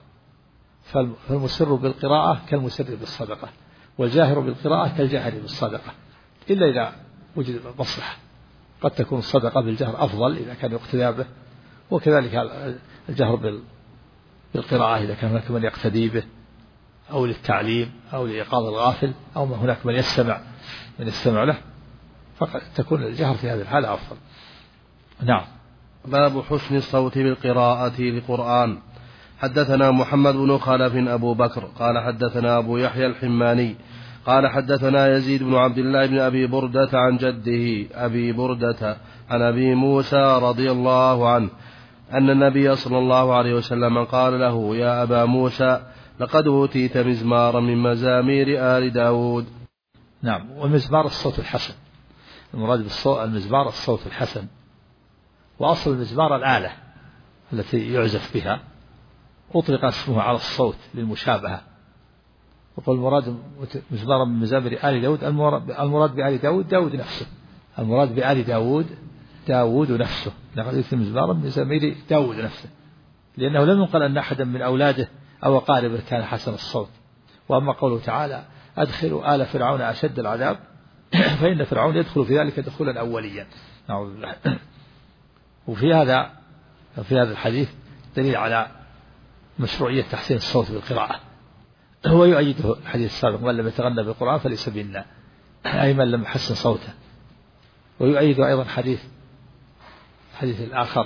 فالمسر بالقراءة كالمسر بالصدقة، والجاهر بالقراءة كالجاهر بالصدقة، إلا إذا وجد مصلحة، قد تكون الصدقة بالجهر أفضل إذا كان يقتدى به، وكذلك الجهر بالقراءة إذا كان هناك من يقتدي به أو للتعليم أو لإيقاظ الغافل أو هناك من يستمع له، فقد تكون الجهر في هذه الحالة أفضل. نعم. باب حسن الصوت بالقراءة للقرآن. حدثنا محمد بن خلف أبو بكر قال حدثنا أبو يحيى الحماني قال حدثنا يزيد بن عبد الله بن أبي بردة عن جده أبي بردة عن أبي موسى رضي الله عنه أن النبي صلى الله عليه وسلم قال له يا أبا موسى لقد أوتيت مزمارا من مزامير آل داود. نعم، والمزمار الصوت الحسن، المراد بالمزمار الصوت الحسن، وأصل المزمار الآلة التي يعزف بها، أطلق اسمها على الصوت للمشابهة، وقال المراد مزمار من مزامير آل داود، المراد بآل داود نفسه، المراد بآل داود نفسه، لقد أوتيت مزمارا من مزامير داود نفسه، لأنه لم ينقل أن أحدا من أولاده أو أقاربه كان حسن الصوت. وأما قوله تعالى أدخلوا آل فرعون أشد العذاب فإن فرعون يدخل في ذلك دخولا أوليا. نعوذ بالله. وفي هذا الحديث دليل على مشروعية تحسين الصوت بالقراءة، هو يؤيده الحديث السابق: من لم يتغنى بالقرآن فليس منا، أي من لم يحسن صوته. ويؤيد أيضا حديث الآخر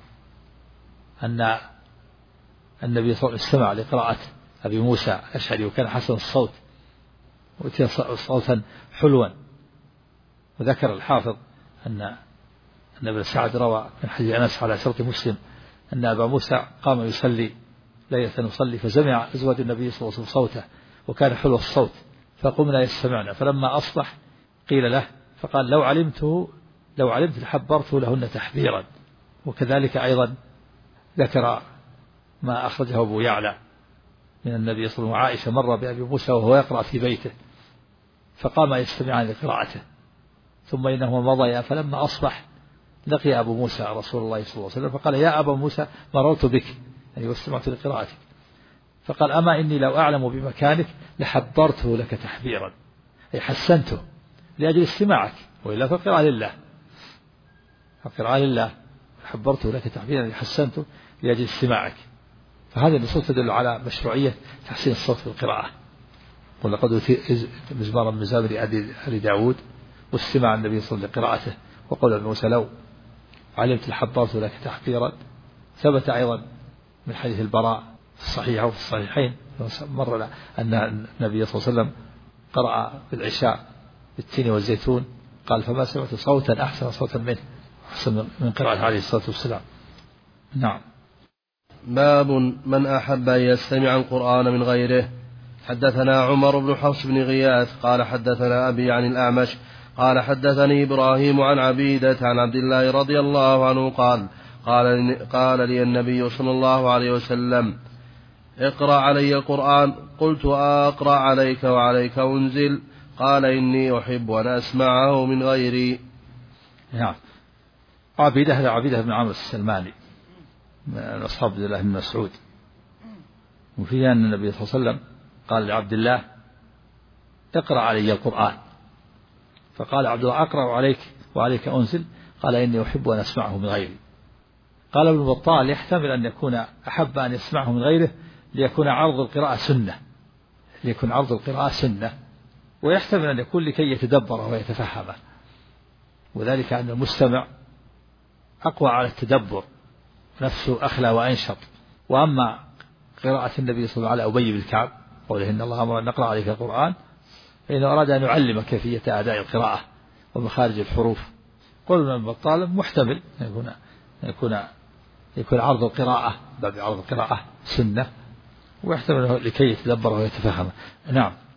أن النبي صلى الله عليه وسلم استمع لقراءة أبي موسى الأشعري وكان حسن الصوت وأتي صوتا حلوا. وذكر الحافظ أن ابن سعد روى من حديث أنس على شرط مسلم أن أبا موسى قام يصلي ليلة يصلي فسمع أزواج النبي صلى الله عليه وسلم صوته وكان حلو الصوت فقمنا يستمعنا، فلما أصبح قيل له فقال: لو علمت لحبرته لهن تحبيرا. وكذلك أيضا ذكر ما أخرجه أبو يعلى من النبي صلى الله عليه وسلم: وعائشة مر بأبي موسى وهو يقرأ في بيته فقام يستمعان لقراءته ثم إنهما مضيا، فلما أصبح لقي أبو موسى رسول الله صلى الله عليه وسلم فقال: يا أبا موسى مررت بك، يعني واستمعت لقراءتك. فقال: أما إني لو أعلم بمكانك لحبرته لك تحبيرا، أي حسنته لأجل استماعك، وإلا فالقراءة لله، حبرته لك تحبيرا أي حسنته لأجل استماعك. فهذه النصوص تدل على مشروعية تحسين الصوت في القراءة. ولقد أوتي مزمارا من مزامر آل داود واستماع النبي صلى الله عليه وسلم لقراءته. وقول ابن موسى: لو علمت لحبرت لك تحبيرا. ثبت أيضا من حديث البراء في الصحيح وفي الصحيحين مر أن النبي صلى الله عليه وسلم قرأ بالعشاء بالتين والزيتون، قال: فما سمعت صوتا أحسن صوتا منه، أحسن من قراءة عليه الصلاة والسلام. نعم. باب من أحب أن يستمع القرآن من غيره. حدثنا عمر بن حفص بن غياث قال حدثنا أبي عن الأعمش قال حدثني إبراهيم عن عبيدة عن عبد الله رضي الله عنه قال لي النبي صلى الله عليه وسلم: اقرأ علي القرآن. قلت: أقرأ عليك وعليك أنزل؟ قال: إني أحب أن أسمعه من غيري. نعم. عبيدة بن عمرو السلماني من أصحاب عبد الله بن مسعود. وفيها أن النبي صلى الله عليه وسلم قال لعبد الله: اقرأ علي القرآن. فقال عبد الله: أقرأ عليك وعليك أنزل؟ قال: إني أحب أن أسمعه من غيري. قال ابن بطال: يحتمل أن يكون أحب أن يسمعه من غيره ليكون عرض القراءة سنة، ويحتمل أن يكون لكي يتدبره ويتفهمه، وذلك أن المستمع أقوى على التدبر، نفسه أخلى وأنشط. وأما قراءة النبي صلى الله عليه وسلم على أبي بن كعب قوله: إن الله أمر أن نقرأ عليك القرآن، فإنه أراد أن يعلم كيفية أداء القراءة ومخارج الحروف. قلنا ابن بطال محتمل يكون عرض القراءة باب عرض القراءة سنة، ويحتمل لكي يتدبره ويتفهمه. نعم.